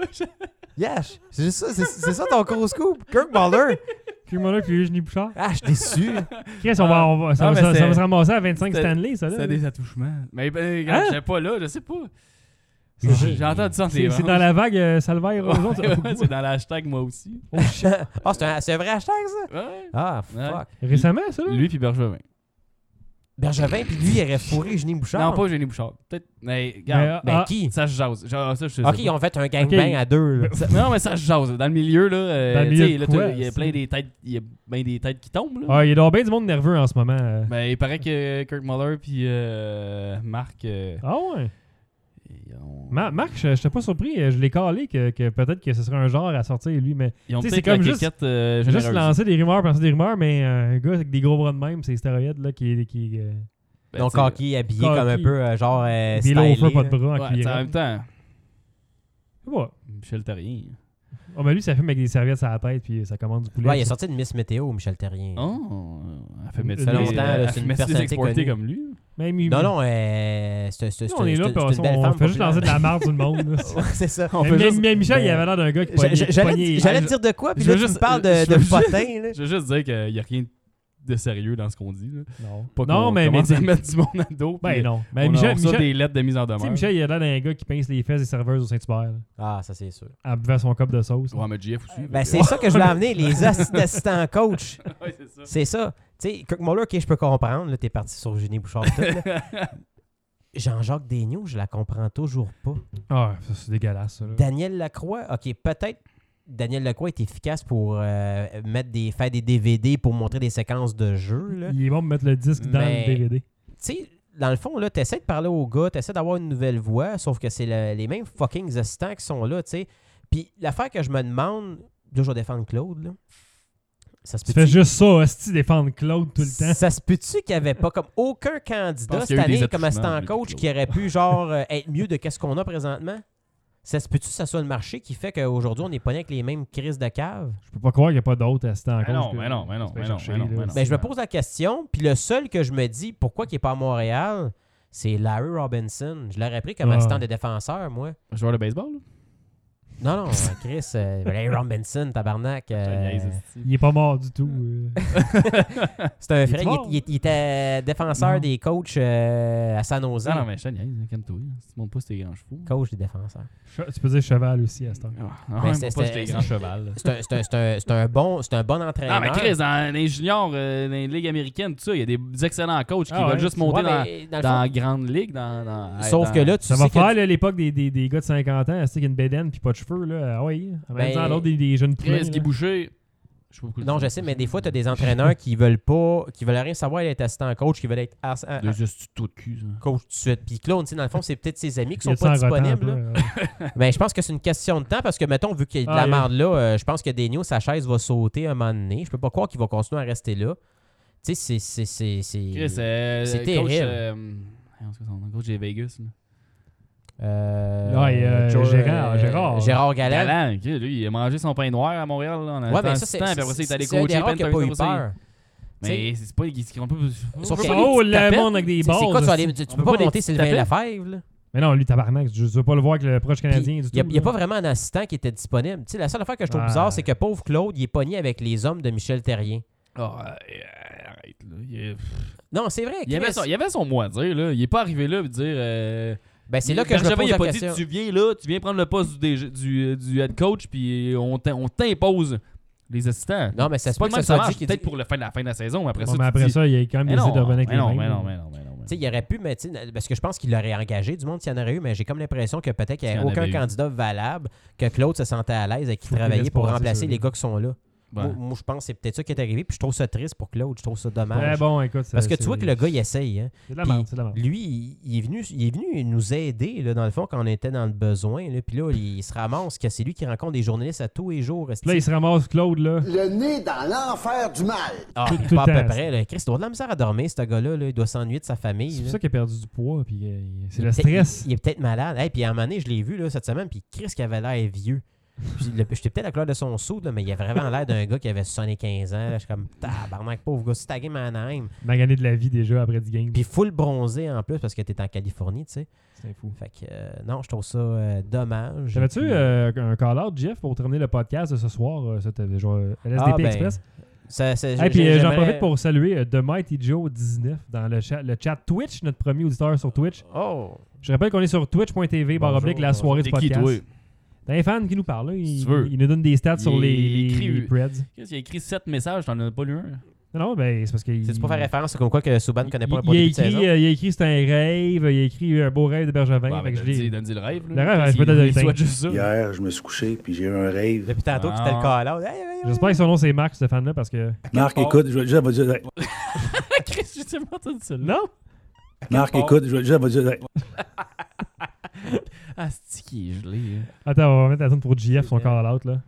Yash! C'est juste ça, c'est, c'est ça ton gros scoop. Kirk Muller! Puis Muller puis Eugénie Bouchard. Ah, je suis déçu. Chris, on va, on va, ça, Ah, va, mais ça, c'est- ça va se ramasser à vingt-cinq c'est- Stanley, ça. Là. C'était des attouchements. Mais ben, regarde, Hein? j'étais pas là, je sais pas. C'est- J'ai j'ai entendu ça entre les C'est, c'est branches. dans la vague euh, Salvaire Ouais, aux autres. ouais, c'est dans l'hashtag moi aussi. Oh, shit. Ah, c'est un, c'est un vrai hashtag, ça? Ouais. Ah, Ouais. fuck. Récemment, ça? Là? Lui puis Bergevin. Bergevin, puis lui, il aurait fourré Eugénie Bouchard. Non, pas Eugénie Bouchard. Peut-être. Mais Mais, regarde, Ben, ah, qui? ça se jase. Genre, ça, je sais Ok, pas. ils ont fait un gangbang Ok. à deux. Là. Ça- non, mais ça se jase. Dans le milieu, là, euh, Dans le tu milieu sais, de là, quoi, t'as- il y a c'est- plein des têtes, il y a bien des têtes qui tombent. Là. Ah, il y a donc bien du monde nerveux en ce moment. euh. Ben, il paraît que Kurt Muller puis euh, Marc. euh, Ah ouais? ils ont, Ma- Marc, je n'étais pas surpris. euh, Je l'ai calé que, que peut-être que ce serait un genre à sortir, lui. Mais ils ont tu sais, peut-être c'est comme la juste- kékette, euh, juste généreuse. lancer des rumeurs, penser des rumeurs, mais euh, un gars avec des gros bras de même, c'est stéroïdes là, qui, qui, euh, Ben, Donc, tu sais, hockey habillé Cocky. comme un peu, euh, genre, euh, des stylé, loafers, pas de là. bras en ouais, tu sais, cuillère. en même temps, Ouais. Michel Terrien. Oh, mais lui, ça fume avec des serviettes sur la tête, puis ça commande du poulet. Ouais, il est sorti de Miss Météo, Michel Terrien. Oh, elle fait mettre Ça fait des- longtemps, là, elle c'est fait une mettre des personnalité exportés connue. comme lui. Même, il- Non, non, euh, c'est, c'est, Nous, c'est, on est c'est- là, c'est puis une belle on, femme. on fait juste lancer de populaire. la marde sur le monde. là. Ouais, c'est ça. On Mais, fait mais- juste- mais Michel, il ben, avait l'air d'un gars qui J'a- pognait- j'a- J'allais pognait- j'allais Ah, te dire de quoi, puis je là, veux tu juste- me parles de, je de veux juste- potin. là. Je veux juste dire qu'il n'y a rien de sérieux dans ce qu'on dit. Là. Non, Pas non qu'on mais, mais commence à tu- mettre du monde à dos. ben puis non. Mais on Michel, Michel, Michel, des lettres de mise en tu sais, demeure. Michel, il a l'air d'un gars qui pince les fesses des serveuses au Saint-Hubert là, Ah, ça, c'est sûr. en buvant son cop de sauce. Ouais, mais J F aussi. Ben, fait c'est que- ça que je voulais amener, les assi- assistants coach. Ouais, c'est ça. C'est ça. Tu sais, Kirk Muller, ok, je peux comprendre. Là, t'es parti sur Eugénie Bouchard. Tout, là. Jean-Jacques Daigneault, je la comprends toujours pas. Ah, ça, c'est dégueulasse, ça. là. Daniel Lacroix, ok, peut-être Daniel Lacroix est efficace pour euh, mettre des, faire des D V D pour montrer des séquences de jeu. Là. Il est bon de mettre le disque dans Mais- le D V D. Tu sais, dans le fond, là, t'essaies de parler au gars, t'essaies d'avoir une nouvelle voix, sauf que c'est le- les mêmes fucking assistants qui sont là, tu sais. Puis l'affaire que je me demande, là, je vais défendre Claude, là. Ça se Tu peut-tu- fais juste ça, hostie, défendre Claude tout le temps. Ça se peut-tu qu'il n'y avait pas comme aucun candidat pense qu'il cette y a eu des année comme attouchements, assistant lui, coach Claude. qui aurait pu genre euh, être mieux de qu'est-ce qu'on a présentement? Ça se peut-tu que ça soit le marché qui fait qu'aujourd'hui on est pogné avec les mêmes crises de cave? Je peux pas croire qu'il n'y a pas d'autres assistants en Mais cause. non, que- mais non, mais non, tu peux mais non, chercher, mais non, là. mais non. Ben, je me pose la question, puis le seul que je me dis pourquoi il n'est pas à Montréal, c'est Larry Robinson. Je l'aurais pris comme Ah. assistant de défenseur, moi. Joueur de baseball, là? Non, non, euh, Chris, euh, Larry Robinson, tabarnak. euh, Je te niaise, esti. Il est pas mort du tout. euh. c'est un Il est frère, il, mort? il- il était défenseur Non. des coachs euh, à San Jose. Non, non, mais je te niaise, calme-toi. Si tu montes pas, c'est des grands chevaux. Coach des défenseurs. Che- Tu peux dire cheval aussi à ce temps. Ah, Ben, non, même c'est- pas, c'est c'est- des grands chevals. là. C'est un, c'est un- c'est un- c'est un bon, c'est un bon entraîneur. Non, mais Chris, dans les juniors, euh, dans les ligues américaines, tout ça, il y a des excellents coachs qui Ah ouais, veulent juste c'est- monter Ouais, dans, mais dans le dans fond, la grande ligue. Dans, dans- sauf dans- que là, tu Ça sais va que faire là, l'époque des, des, des gars de cinquante ans, c'est une bédaine puis pas de cheveux. Là. Ah oui, en même Ben, temps, l'autre des, des jeunes poulains. Chris, Guy là. Boucher. Je sais pas pourquoi Non, dis je ça. sais, mais des fois, tu as des entraîneurs qui veulent pas, qui veulent rien savoir d'être assistant coach, qui veulent être ass- a- a- Deux hosties de tout de cul, ça. coach tout de suite. Puis Claude, tu sais, dans le fond, c'est peut-être ses amis qui Il sont y a pas ça en retard, disponibles. là. là. Mais je pense que c'est une question de temps parce que, mettons, vu qu'il y a de Ah, la il y a- merde là, euh, je pense que Daigneault, sa chaise va sauter un moment donné. Je peux pas croire qu'il va continuer à rester là. Tu sais, c'est. c'est, c'est, c'est... Chris, euh, c'est coach, terrible. euh, hey, on sait son nom, coach des Vegas. là. Euh, Ouais, euh, Joe- Gérard- euh, Gérard. Gérard Galland. Galant, ok, lui, il a mangé son pain noir à Montréal là, en Ouais, mais un ça, c'est temps, puis après ça, il est allé c'est un coacher des rares qui a pas eu Panthers. peur. Mais c'est pas... Ils sont pas... Sauf pas que- des Oh, petites le tapettes. monde avec des C'est balles. c'est quoi, tu, vas aller- là, tu, tu On peux peut pas pas monter des Sylvain petites Lefebvre, là. Mais non, lui, tabarnak, je veux pas le voir avec le proche canadien du tout. Il n'y a, là. pas vraiment un assistant qui était disponible. Tu sais, la seule affaire que je trouve Ah. bizarre, c'est que pauvre Claude, il est pogné avec les hommes de Michel Terrien. Oh, euh, arrête, là. Il, est- Non, c'est vrai. il y avait Chris. son, il avait son mot à dire, là. Il est pas arrivé là et dire... Euh... Ben, c'est là que je me Bergevin, pose il a la pas question. dit, tu viens là, tu viens prendre le poste du, du, du head coach, puis on t'im- on t'impose les assistants. Non, mais ça se c'est pas peut de que même ça que ça soit marche. dit qu'il Peut-être dit- pour le fin de la fin de la saison, mais après Bon, ça, mais tu après dis- ça, il a quand même Mais décidé non, de revenir avec mais les non, mêmes. mais non, mais non, mais non. mais Tu sais, il aurait pu, mais tu sais, parce que je pense qu'il l'aurait engagé du monde s'il y en aurait eu, mais j'ai comme l'impression que peut-être qu'il n'y S'il y avait en aucun avait eu. candidat valable, que Claude se sentait à l'aise et qu'il Faut qu'il travaillait laisse pour passer, remplacer ça, les là. gars qui sont là. Ouais. Moi, moi, je pense que c'est peut-être ça qui est arrivé, puis je trouve ça triste pour Claude, je trouve ça dommage. Ouais, bon, écoute. Parce que c'est- tu vois que le gars, il essaye. Hein. C'est de la Puis merde, c'est de la merde. Lui, il, il est venu, il est venu nous aider, là, dans le fond, quand on était dans le besoin. Là. Puis là, il se ramasse que c'est lui qui rencontre des journalistes à tous les jours. Puis Là, il se ramasse Claude, là. Le nez dans l'enfer du mal. Ah, tout- il tout pas le à peu temps, près. Là. Chris, il doit de la misère à dormir, ce gars-là. Là. Il doit s'ennuyer de sa famille. C'est pour là. ça qu'il a perdu du poids, puis euh, c'est Il le est peut-être- stress. Il, il est peut-être malade. Hey, puis à un moment donné, je l'ai vu là, cette semaine, puis Chris qui avait l'air vieux. Puis le- J'étais peut-être à la couleur de son soude, là, mais il avait vraiment l'air d'un gars qui avait soixante-quinze ans. Là. Je suis comme, tabarnak, pauvre gars, c'est ta game à Anaheim. Magané de la vie déjà après du game. Puis full bronzé en plus parce que t'es en Californie, tu sais. C'est fou. Fait que euh, non, je trouve ça euh, dommage. T'avais-tu Puis, euh, un call-out, Jeff, pour terminer le podcast de ce soir? euh, C'était genre euh, L S D P Ah, ben, Express. ça, ça, Et j'ai- puis euh, j'en j'aimerais- profite pour saluer euh, The Mighty Joe dix-neuf dans le chat, le chat Twitch, notre premier auditeur sur Twitch. Oh! Je rappelle qu'on est sur twitch point t v barre Bonjour, oblique la soirée du T'es qui, podcast. toi? T'as un fan qui nous parle, là. Il, Si tu veux. il nous donne des stats Il sur les, est écrit- les Preds. Qu'est-ce qu'il a écrit sept messages, t'en as pas lu un? Non, non, ben c'est parce qu'il. C'est pour faire référence à comme quoi que Subban ne connaît pas un il, bon il a début de écrit, saison. euh, il a écrit c'est un rêve, il a écrit un beau rêve de Bergevin. Bah, fait que je donne-y l'ai- donne-y le rêve. Le rêve, je peux te Il- donner il le souhaite juste ça. Hier, je me suis couché, puis j'ai eu un rêve. Depuis tantôt que Ah. c'était le call-out. Hey, hey, hey, J'espère que son nom c'est Marc, ce fan-là, parce que. Marc, écoute, je vais déjà vous dire. Chris, j'ai tellement entendu ça. Non? Marc, écoute, je vais déjà vous dire. Ah, c'est qui est gelé. hein. Attends, on va mettre la tune pour J F, son call-out, là.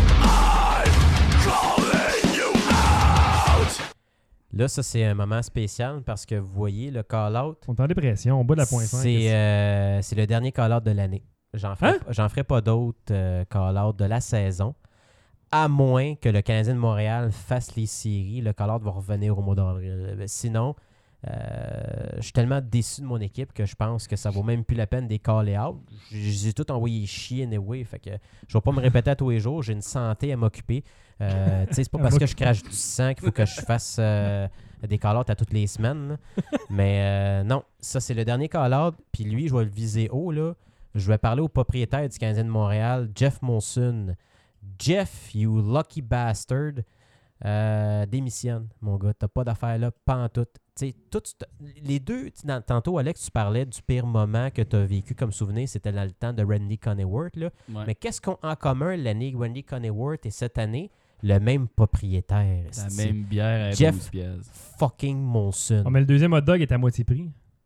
Là, ça, c'est un moment spécial parce que vous voyez, le call-out, On est en dépression, on bat de la point cinq. c'est euh, c'est le dernier call-out de l'année. J'en ferai, Hein? j'en ferai pas d'autres euh, call-out de la saison. À moins que le Canadien de Montréal fasse les séries, le call-out va revenir au mois d'avril. Euh, Sinon, euh, je suis tellement déçu de mon équipe que je pense que ça vaut même plus la peine des call-out. Je les ai tous envoyés chier anyway, fait que je vais pas me répéter à tous les jours. J'ai une santé à m'occuper. Euh, tu sais, c'est pas À parce que je crache du sang qu'il faut que je fasse euh, des call-outs à toutes les semaines. là. Mais euh, non, ça c'est le dernier call-out. Puis lui, je vais le viser haut. Là. Je vais parler au propriétaire du Canadien de Montréal, Jeff Molson. Jeff, you lucky bastard. Euh, démissionne, mon gars. T'as pas d'affaires là, pantoute. Tu sais, tout, les deux, tu sais, dans- tantôt, Alex, tu parlais du pire moment que tu as vécu comme souvenir, c'était dans le temps de Randy Coneyworth. Là. Ouais. Mais qu'est-ce qu'ont en commun l'année Randy Coneyworth et cette année? Le même propriétaire. La esti. même bière à Jeff- douze piastres. Fucking Molson. Ah, mais le deuxième hot dog est à moitié prix.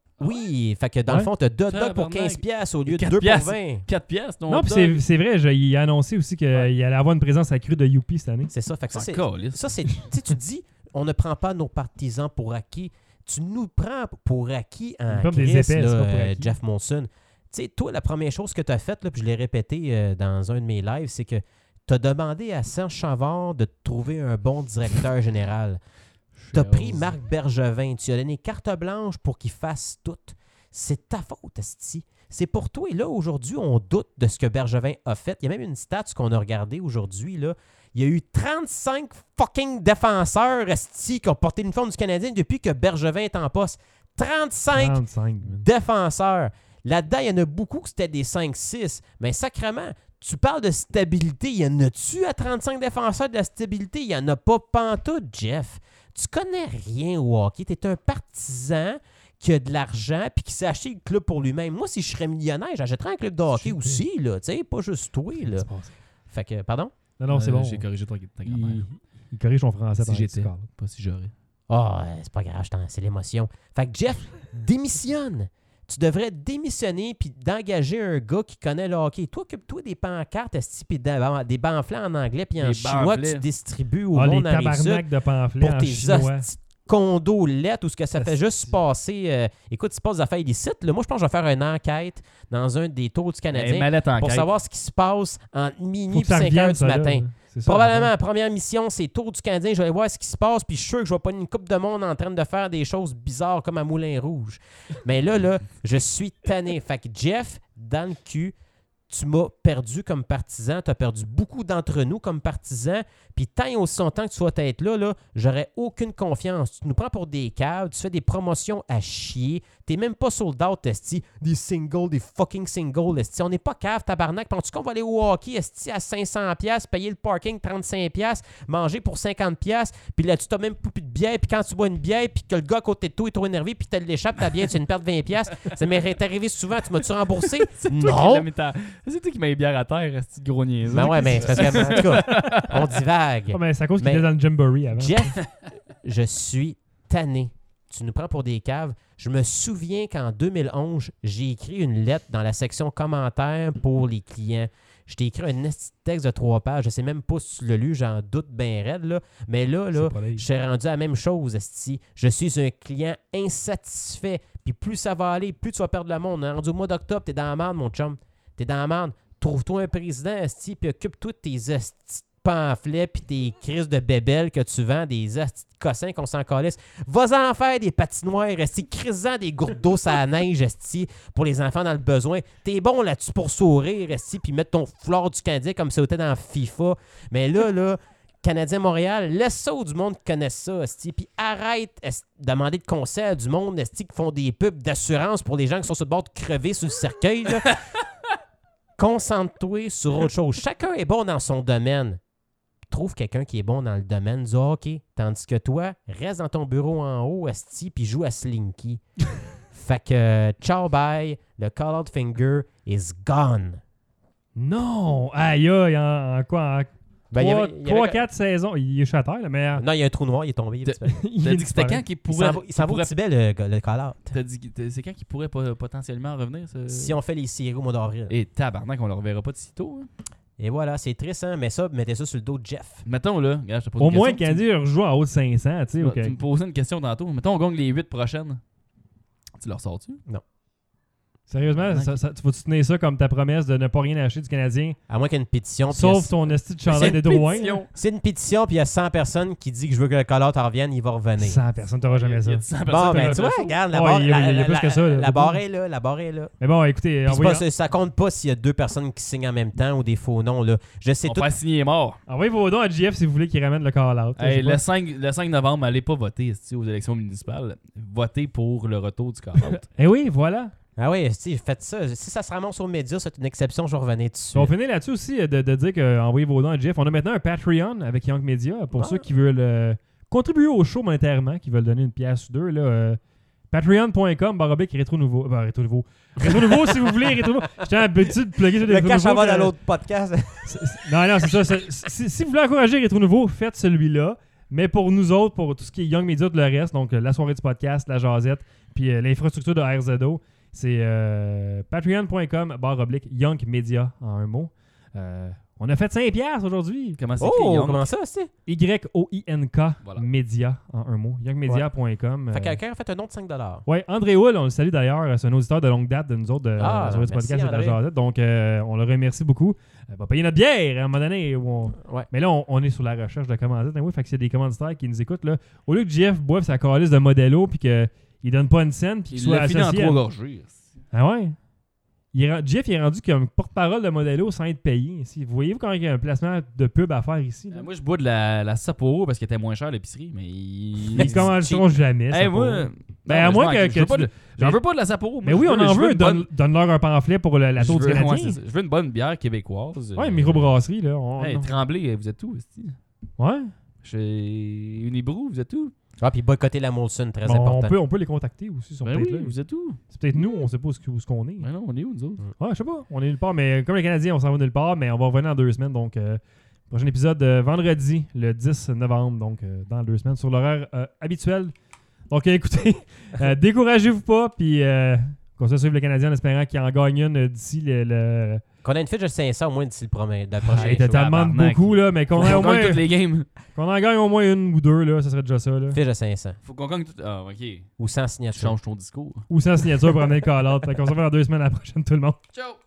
Oui, fait que dans Ouais. le fond, t'as deux hot dogs pour Tabarnak. quinze piastres au lieu de quatre deux pour piastres. vingt. quatre piastres, ton Non, hot puis dog? c'est c'est vrai, je- il a annoncé aussi qu'il Ouais. allait avoir une présence accrue de Youpi cette année. C'est ça. Fait que ça, c'est, Encore, lisse. ça, c'est, tu sais, tu dis, on ne prend pas nos partisans pour acquis. Tu nous prends pour acquis en Comme des Chris, épais, c'est là, pas pour euh, acquis. Jeff Molson. Tu sais, toi, la première chose que tu as faite, là, puis je l'ai répété euh, dans un de mes lives, c'est que tu as demandé à Serge Chavard de te trouver un bon directeur général. Tu as pris Marc Bergevin. Tu as donné carte blanche pour qu'il fasse tout. C'est ta faute, esti. C'est pour toi. Et là, aujourd'hui, on doute de ce que Bergevin a fait. Il y a même une stat qu'on a regardé aujourd'hui. Là. Il y a eu trente-cinq fucking défenseurs, esti, qui ont porté l'uniforme du Canadien depuis que Bergevin est en poste. trente-cinq trente-cinq. man. défenseurs. Là-dedans, il y en a beaucoup que c'était des cinq six. Mais sacrément, tu parles de stabilité. Il y en a-tu à trente-cinq défenseurs de la stabilité? Il n'y en a pas pantoute, Jeff. Tu connais rien au hockey. Tu es un partisan qui a de l'argent puis qui s'est acheté le club pour lui-même. Moi, si je serais millionnaire, j'achèterais un club de hockey Super. aussi, là. Tu sais, pas juste toi, là. Fait que, pardon? Non, non, c'est Euh, bon. J'ai corrigé ta, ta grand-mère. Il, il corrige son français. Si pendant j'étais. qu'il parle. Pas si j'aurais. Ah, oh, c'est pas grave, je t'en- c'est l'émotion. Fait que Jeff, démissionne. Tu devrais démissionner puis d'engager un gars qui connaît le hockey. Toi, occupe-toi des pancartes, esti, puis des des pamphlets en anglais puis en Des chinois que pamphlets. tu distribues au Ah, les monde en Rive-Sud tabarnak de pamphlets pour en tes chinois. hosties de condo lettre ou ce que ça fait juste se passer. Euh, écoute, il se passe des affaires illicites. Là, moi, je pense que je vais faire une enquête dans un des tours du Canadien pour savoir ce qui se passe entre minuit et cinq heures du matin. Là, probablement, la première mission, c'est Tour du Canadien. Je vais aller voir ce qui se passe, puis je suis sûr que je vais pas une coupe de monde en train de faire des choses bizarres comme à Moulin Rouge. Mais là, là, je suis tanné. Fait que Jeff, dans le cul, tu m'as perdu comme partisan, tu as perdu beaucoup d'entre nous comme partisans, puis tant et aussi longtemps que tu sois être là, là, j'aurais aucune confiance. Tu nous prends pour des caves, tu fais des promotions à chier, t'es même pas sold out, esti, des singles, des fucking singles, esti. On n'est pas cave, tabarnak. Penses-tu qu'on va aller au hockey, esti, à cinq cents dollars, payer le parking trente-cinq dollars, manger pour cinquante dollars, puis là, tu t'as même plus de bière, puis quand tu bois une bière, puis que le gars à côté de toi est trop énervé, puis tu l'échappes, ta bière, tu une perte de vingt dollars, ça m'est arrivé souvent, tu m'as-tu remboursé? Non! C'est toi qui mets les bières à terre, c'est gros niaiseux. Ben ouais, mais c'est parce que, en tout cas, on divague. Oh, mais c'est à cause qu'il était dans le Jamboree avant. Jeff, je suis tanné. Tu nous prends pour des caves. Je me souviens qu'en deux mille onze, j'ai écrit une lettre dans la section commentaires pour les clients. Je t'ai écrit un petit texte de trois pages. Je sais même pas si tu l'as lu, j'en doute bien raide. Là. Mais là, là je suis rendu à la même chose, esti. Je suis un client insatisfait. Puis plus ça va aller, plus tu vas perdre le monde. On est rendu au mois d'octobre, t'es dans la merde, mon chum. T'es dans la merde. Trouve-toi un président, esti, puis occupe-toi de tes esti pamphlets puis tes crises de bébelles que tu vends, des esti de cossins qu'on s'en calisse. Va-en faire des patinoires, esti, crise-en des gourdes d'eau à la neige, esti, pour les enfants dans le besoin. T'es bon là-dessus pour sourire, esti, puis mettre ton fleur du Canadien comme si c'était dans FIFA. Mais là, là, Canadien Montréal, laisse ça au du monde qui connaisse ça, esti, puis arrête esti, de demander de conseils à du monde, esti, qui font des pubs d'assurance pour les gens qui sont sur le bord de crever sur le cercueil, là. Concentre-toi sur autre chose. Chacun est bon dans son domaine. Trouve quelqu'un qui est bon dans le domaine du hockey. Tandis que toi, reste dans ton bureau en haut, asti, puis joue à Slinky. Fait que, ciao, bye. Le call-out finger is gone. Non! Aïe, aïe, en, en quoi? En ben, trois quatre saisons. Il est à terre, là, mais... Non, il y a un trou noir, il est tombé. Il T'as dit que c'était quand qu'il pourrait... Il s'en va au Tibet, le, le call-out. T'as dit que c'est quand qu'il pourrait potentiellement revenir? Ce... Si on fait les séries au mois d'avril. Et tabarnak, on le reverra pas de sitôt. Hein? Et voilà, c'est triste, hein? Mais ça, mettez ça sur le dos de Jeff. Mettons, là, regarde, je te pose au une moins, question. Au moins, Canadien rejoue en haut de cinq cents, tu sais. Tu, okay. tu me posais une question tantôt. Mettons, on gagne les huit prochaines. Tu leur sors-tu? Non. Sérieusement, ça, ça, tu vas-tu tenir ça comme ta promesse de ne pas rien acheter du Canadien? À moins qu'il y ait une pétition. Sauf ton esti de chandail de Drouin. C'est une pétition, puis il y a cent personnes qui disent que je veux que le call-out en revienne, il va revenir. cent personnes, t'auras jamais ça. Bon, ben tu vois, regarde, la barre, ouais, la, la, la, ça, la barre est là, la barre est là. Mais bon, écoutez, envoyez... pas, ça compte pas s'il y a deux personnes qui signent en même temps ou des faux noms. Là. Je sais on tout... va signer mort. Envoyez vos dons à J F si vous voulez qu'il ramène le call-out. Hey, le, cinq, le cinq novembre, allez pas voter aux élections municipales. Votez pour le retour du call-out. Eh oui, voilà. Ah oui, si, faites ça. Si ça se ramasse aux médias, c'est une exception, je revenais dessus. On finit là-dessus aussi de, de dire qu'envoyez vos dons à Jeff. On a maintenant un Patreon avec Young Media pour ah. ceux qui veulent euh, contribuer au show monétairement, qui veulent donner une pièce ou deux. Là, euh, patreon point com barre oblique rétro nouveau. Ben, rétro nouveau. Rétro nouveau si vous voulez, rétro nouveau. J'étais habitué de plugger sur des rétro nouveaux. Le cache avant dans l'autre podcast. c'est, c'est, non, non, c'est ça. C'est, si, si vous voulez encourager rétro nouveau, faites celui-là. Mais pour nous autres, pour tout ce qui est Young Media, tout le reste, donc la soirée du podcast, la jasette, puis euh, l'infrastructure de R Z O, c'est euh, patreon point com barre oblique Young Media en un mot. Euh, on a fait cinq piastres aujourd'hui. Comment c'est oh, écrit, comment ça, c'est? Y O I N K voilà. Media en un mot. young media point com. Ouais. Fait euh, que quelqu'un a fait un nom de cinq dollars. Oui, André Hull, on le salue d'ailleurs. C'est un auditeur de longue date de nous autres de ah, la soirée du podcast André. de la Jazette. Donc, euh, on le remercie beaucoup. On va payer notre bière à un moment donné. On... Ouais. Mais là, on, on est sur la recherche de commandites. Oui, fait que s'il y a des commanditaires qui nous écoutent, là, au lieu que Jeff boive sa calice de Modelo puis qu'il ne donne pas une scène puis qu'il soit associé Il l'a fini en à... trois gorgées. Ah ouais? Il est, Jeff il est rendu comme porte-parole de Modelo sans être payé. Ici. Vous voyez-vous quand il y a un placement de pub à faire ici? Euh, moi, je bois de la, la Sapporo parce qu'elle était moins chère à l'épicerie, mais il... Ils commenceront jamais, hey, moi, ben, à moins que, que tu... de... J'en veux pas de la Sapporo. Mais oui, on en veut. Donne, bonne... Donne-leur un pamphlet pour le, la tour du Canadien. Ouais, je veux une bonne bière québécoise. Ouais, une microbrasserie, là. On... Hey, Tremblay, vous êtes où? Ouais. Chez Unibrou, vous êtes où? Ah, puis boycotter la Molson, très bon, important. On peut, on peut les contacter aussi. Ben oui, là. Vous êtes où? C'est peut-être nous, on sait pas où, où ce qu'on est. Ben non, on est où, nous autres? Ouais, je sais pas. On est nulle part, mais comme les Canadiens, on s'en va nulle part, mais on va revenir dans deux semaines. Donc, euh, prochain épisode euh, vendredi, le dix novembre, donc euh, dans deux semaines, sur l'horaire euh, habituel. Donc, euh, écoutez, euh, découragez-vous pas, puis euh, continuez à suivre le Canadien en espérant qu'il en gagne une d'ici le, le, Qu'on a une fiche de cinq cents au moins d'ici le premier, la prochaine Hey, t'as tellement beaucoup, là, mais qu'on ait au moins. toutes les games. Qu'on en gagne au moins une ou deux, là, ça serait déjà ça. Là. Fiche de cinq cents. Faut qu'on gagne tout. Ah, ok. Ou sans Tu signature. changes ton discours. Ou sans signature pour amener le call-out. Fait qu'on se revoit dans deux semaines à la prochaine, tout le monde. Ciao!